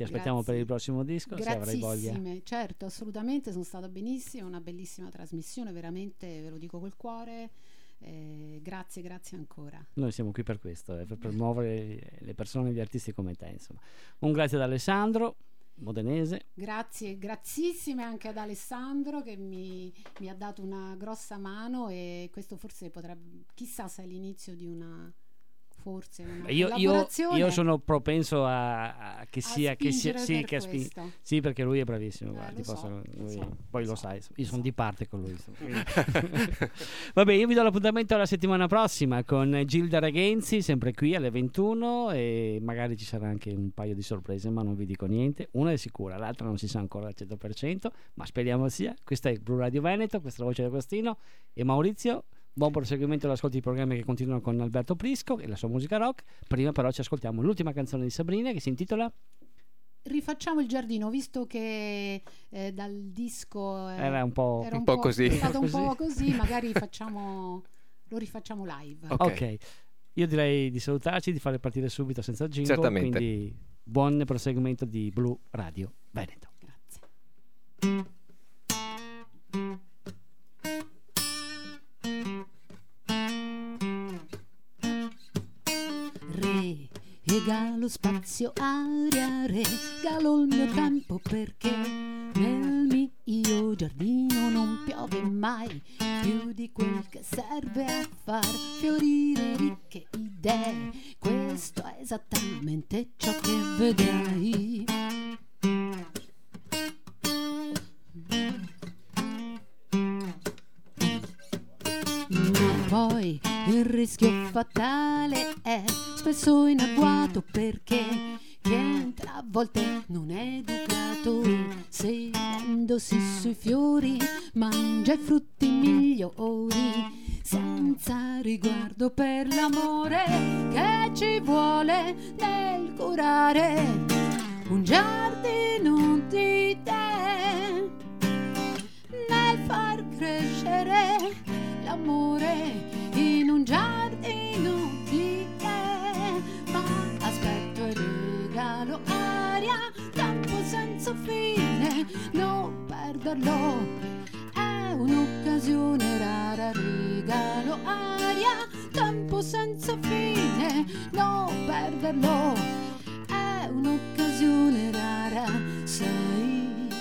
Ti aspettiamo Grazie. per il prossimo disco, se avrai voglia. Grazzissime, certo, assolutamente, sono stata benissimo, una bellissima trasmissione, veramente ve lo dico col cuore. Grazie ancora. Noi siamo qui per questo, per promuovere le persone, gli artisti come te, insomma. Un grazie ad Alessandro Modenese. Grazzissime anche ad Alessandro che mi ha dato una grossa mano, e questo forse potrebbe, chissà se è l'inizio di una collaborazione. Io sono propenso a che sia sì, per sì, questo. sì, perché lui è bravissimo, guardi, lo so. poi lo sai, io sono di parte con lui. Vabbè, io vi do l'appuntamento la settimana prossima con Gilda Regenzi, sempre qui alle 21, e magari ci sarà anche un paio di sorprese, ma non vi dico niente. Una è sicura, l'altra non si sa ancora al 100%, ma speriamo sia. Questa è Blu Radio Veneto, questa è la voce d'Agostino e Maurizio. Buon proseguimento all'ascolto di programmi che continuano con Alberto Prisco e la sua musica rock. Prima però ci ascoltiamo l'ultima canzone di Sabrina, che si intitola Rifacciamo il giardino, visto che dal disco era un po' così. È stato un po' così, magari lo rifacciamo live. Ok, io direi di salutarci, di fare partire subito senza jingle. Certamente. Quindi buon proseguimento di Blu Radio Veneto. Grazie. Regalo spazio, aria, regalo il mio tempo, perché nel mio giardino non piove mai più di quel che serve a far fiorire ricche idee. Questo è esattamente ciò che vedrai. Ma poi il rischio fatale è spesso in agguato, perché chi entra a volte non è educato, sedendosi sui fiori mangia i frutti migliori, senza riguardo per l'amore che ci vuole nel curare un giardino di te, nel far crescere l'amore in un giardino di te. Ma aspetto e regalo aria, tempo senza fine, non perderlo, è un'occasione rara. Regalo aria, tempo senza fine, non perderlo, è un'occasione rara, sai.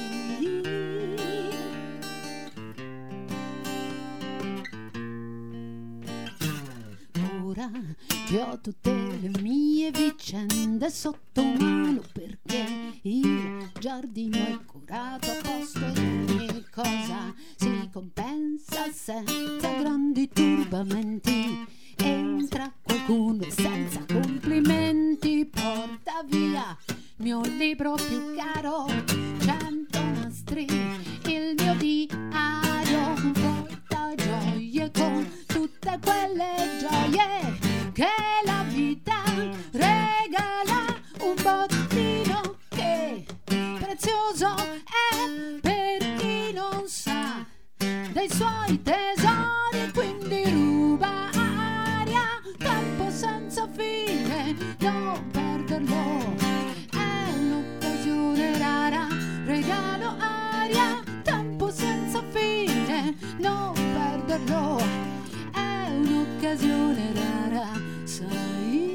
Ora che ho tutte le mie vicende sotto mano, perché il giardino è curato a posto ed ogni cosa si compensa senza grandi turbamenti. Entra qualcuno e senza complimenti porta via il mio libro più caro, 100 nastri, il mio diario, porta gioie con tutte quelle gioie che la vita regala, un bottino che prezioso è per chi non sa dei suoi tesori, quindi ruba aria, tempo senza fine, non perderlo, è un'occasione rara. Regalo aria, tempo senza fine, non perderlo, è un'occasione rara, sai.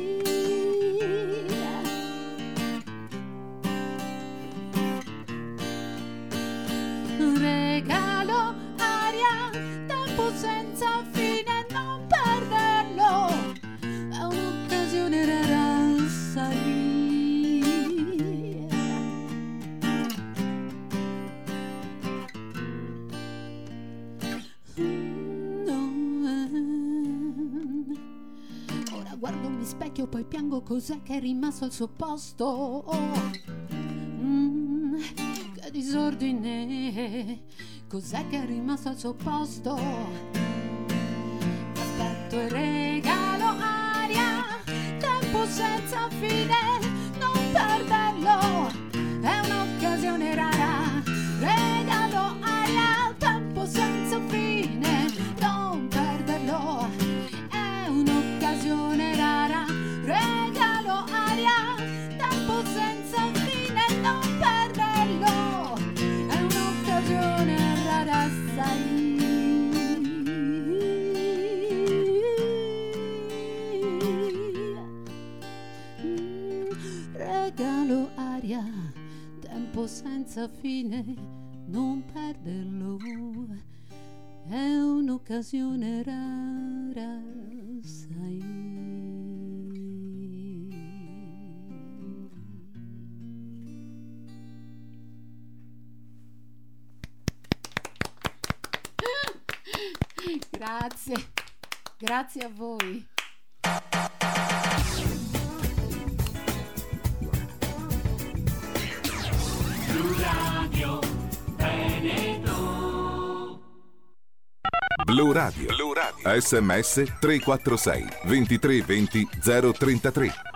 Regalo aria, tempo senza fine, non perderlo, è un'occasione rara, sai. Ora guardo mi specchio, poi piango, cos'è che è rimasto al suo posto? Che disordine, cos'è che è rimasto al suo posto? Aspetto e regalo aria, tempo senza fine, non perderlo, è un'occasione rara. Regalo aria, tempo senza fine, non perderlo, è un'occasione rara. Regalo aria, tempo senza fine, non perderlo, è un'occasione rara, sai. Grazie a voi. Blu Radio Veneto. Blu Radio. SMS 346 23 20 033.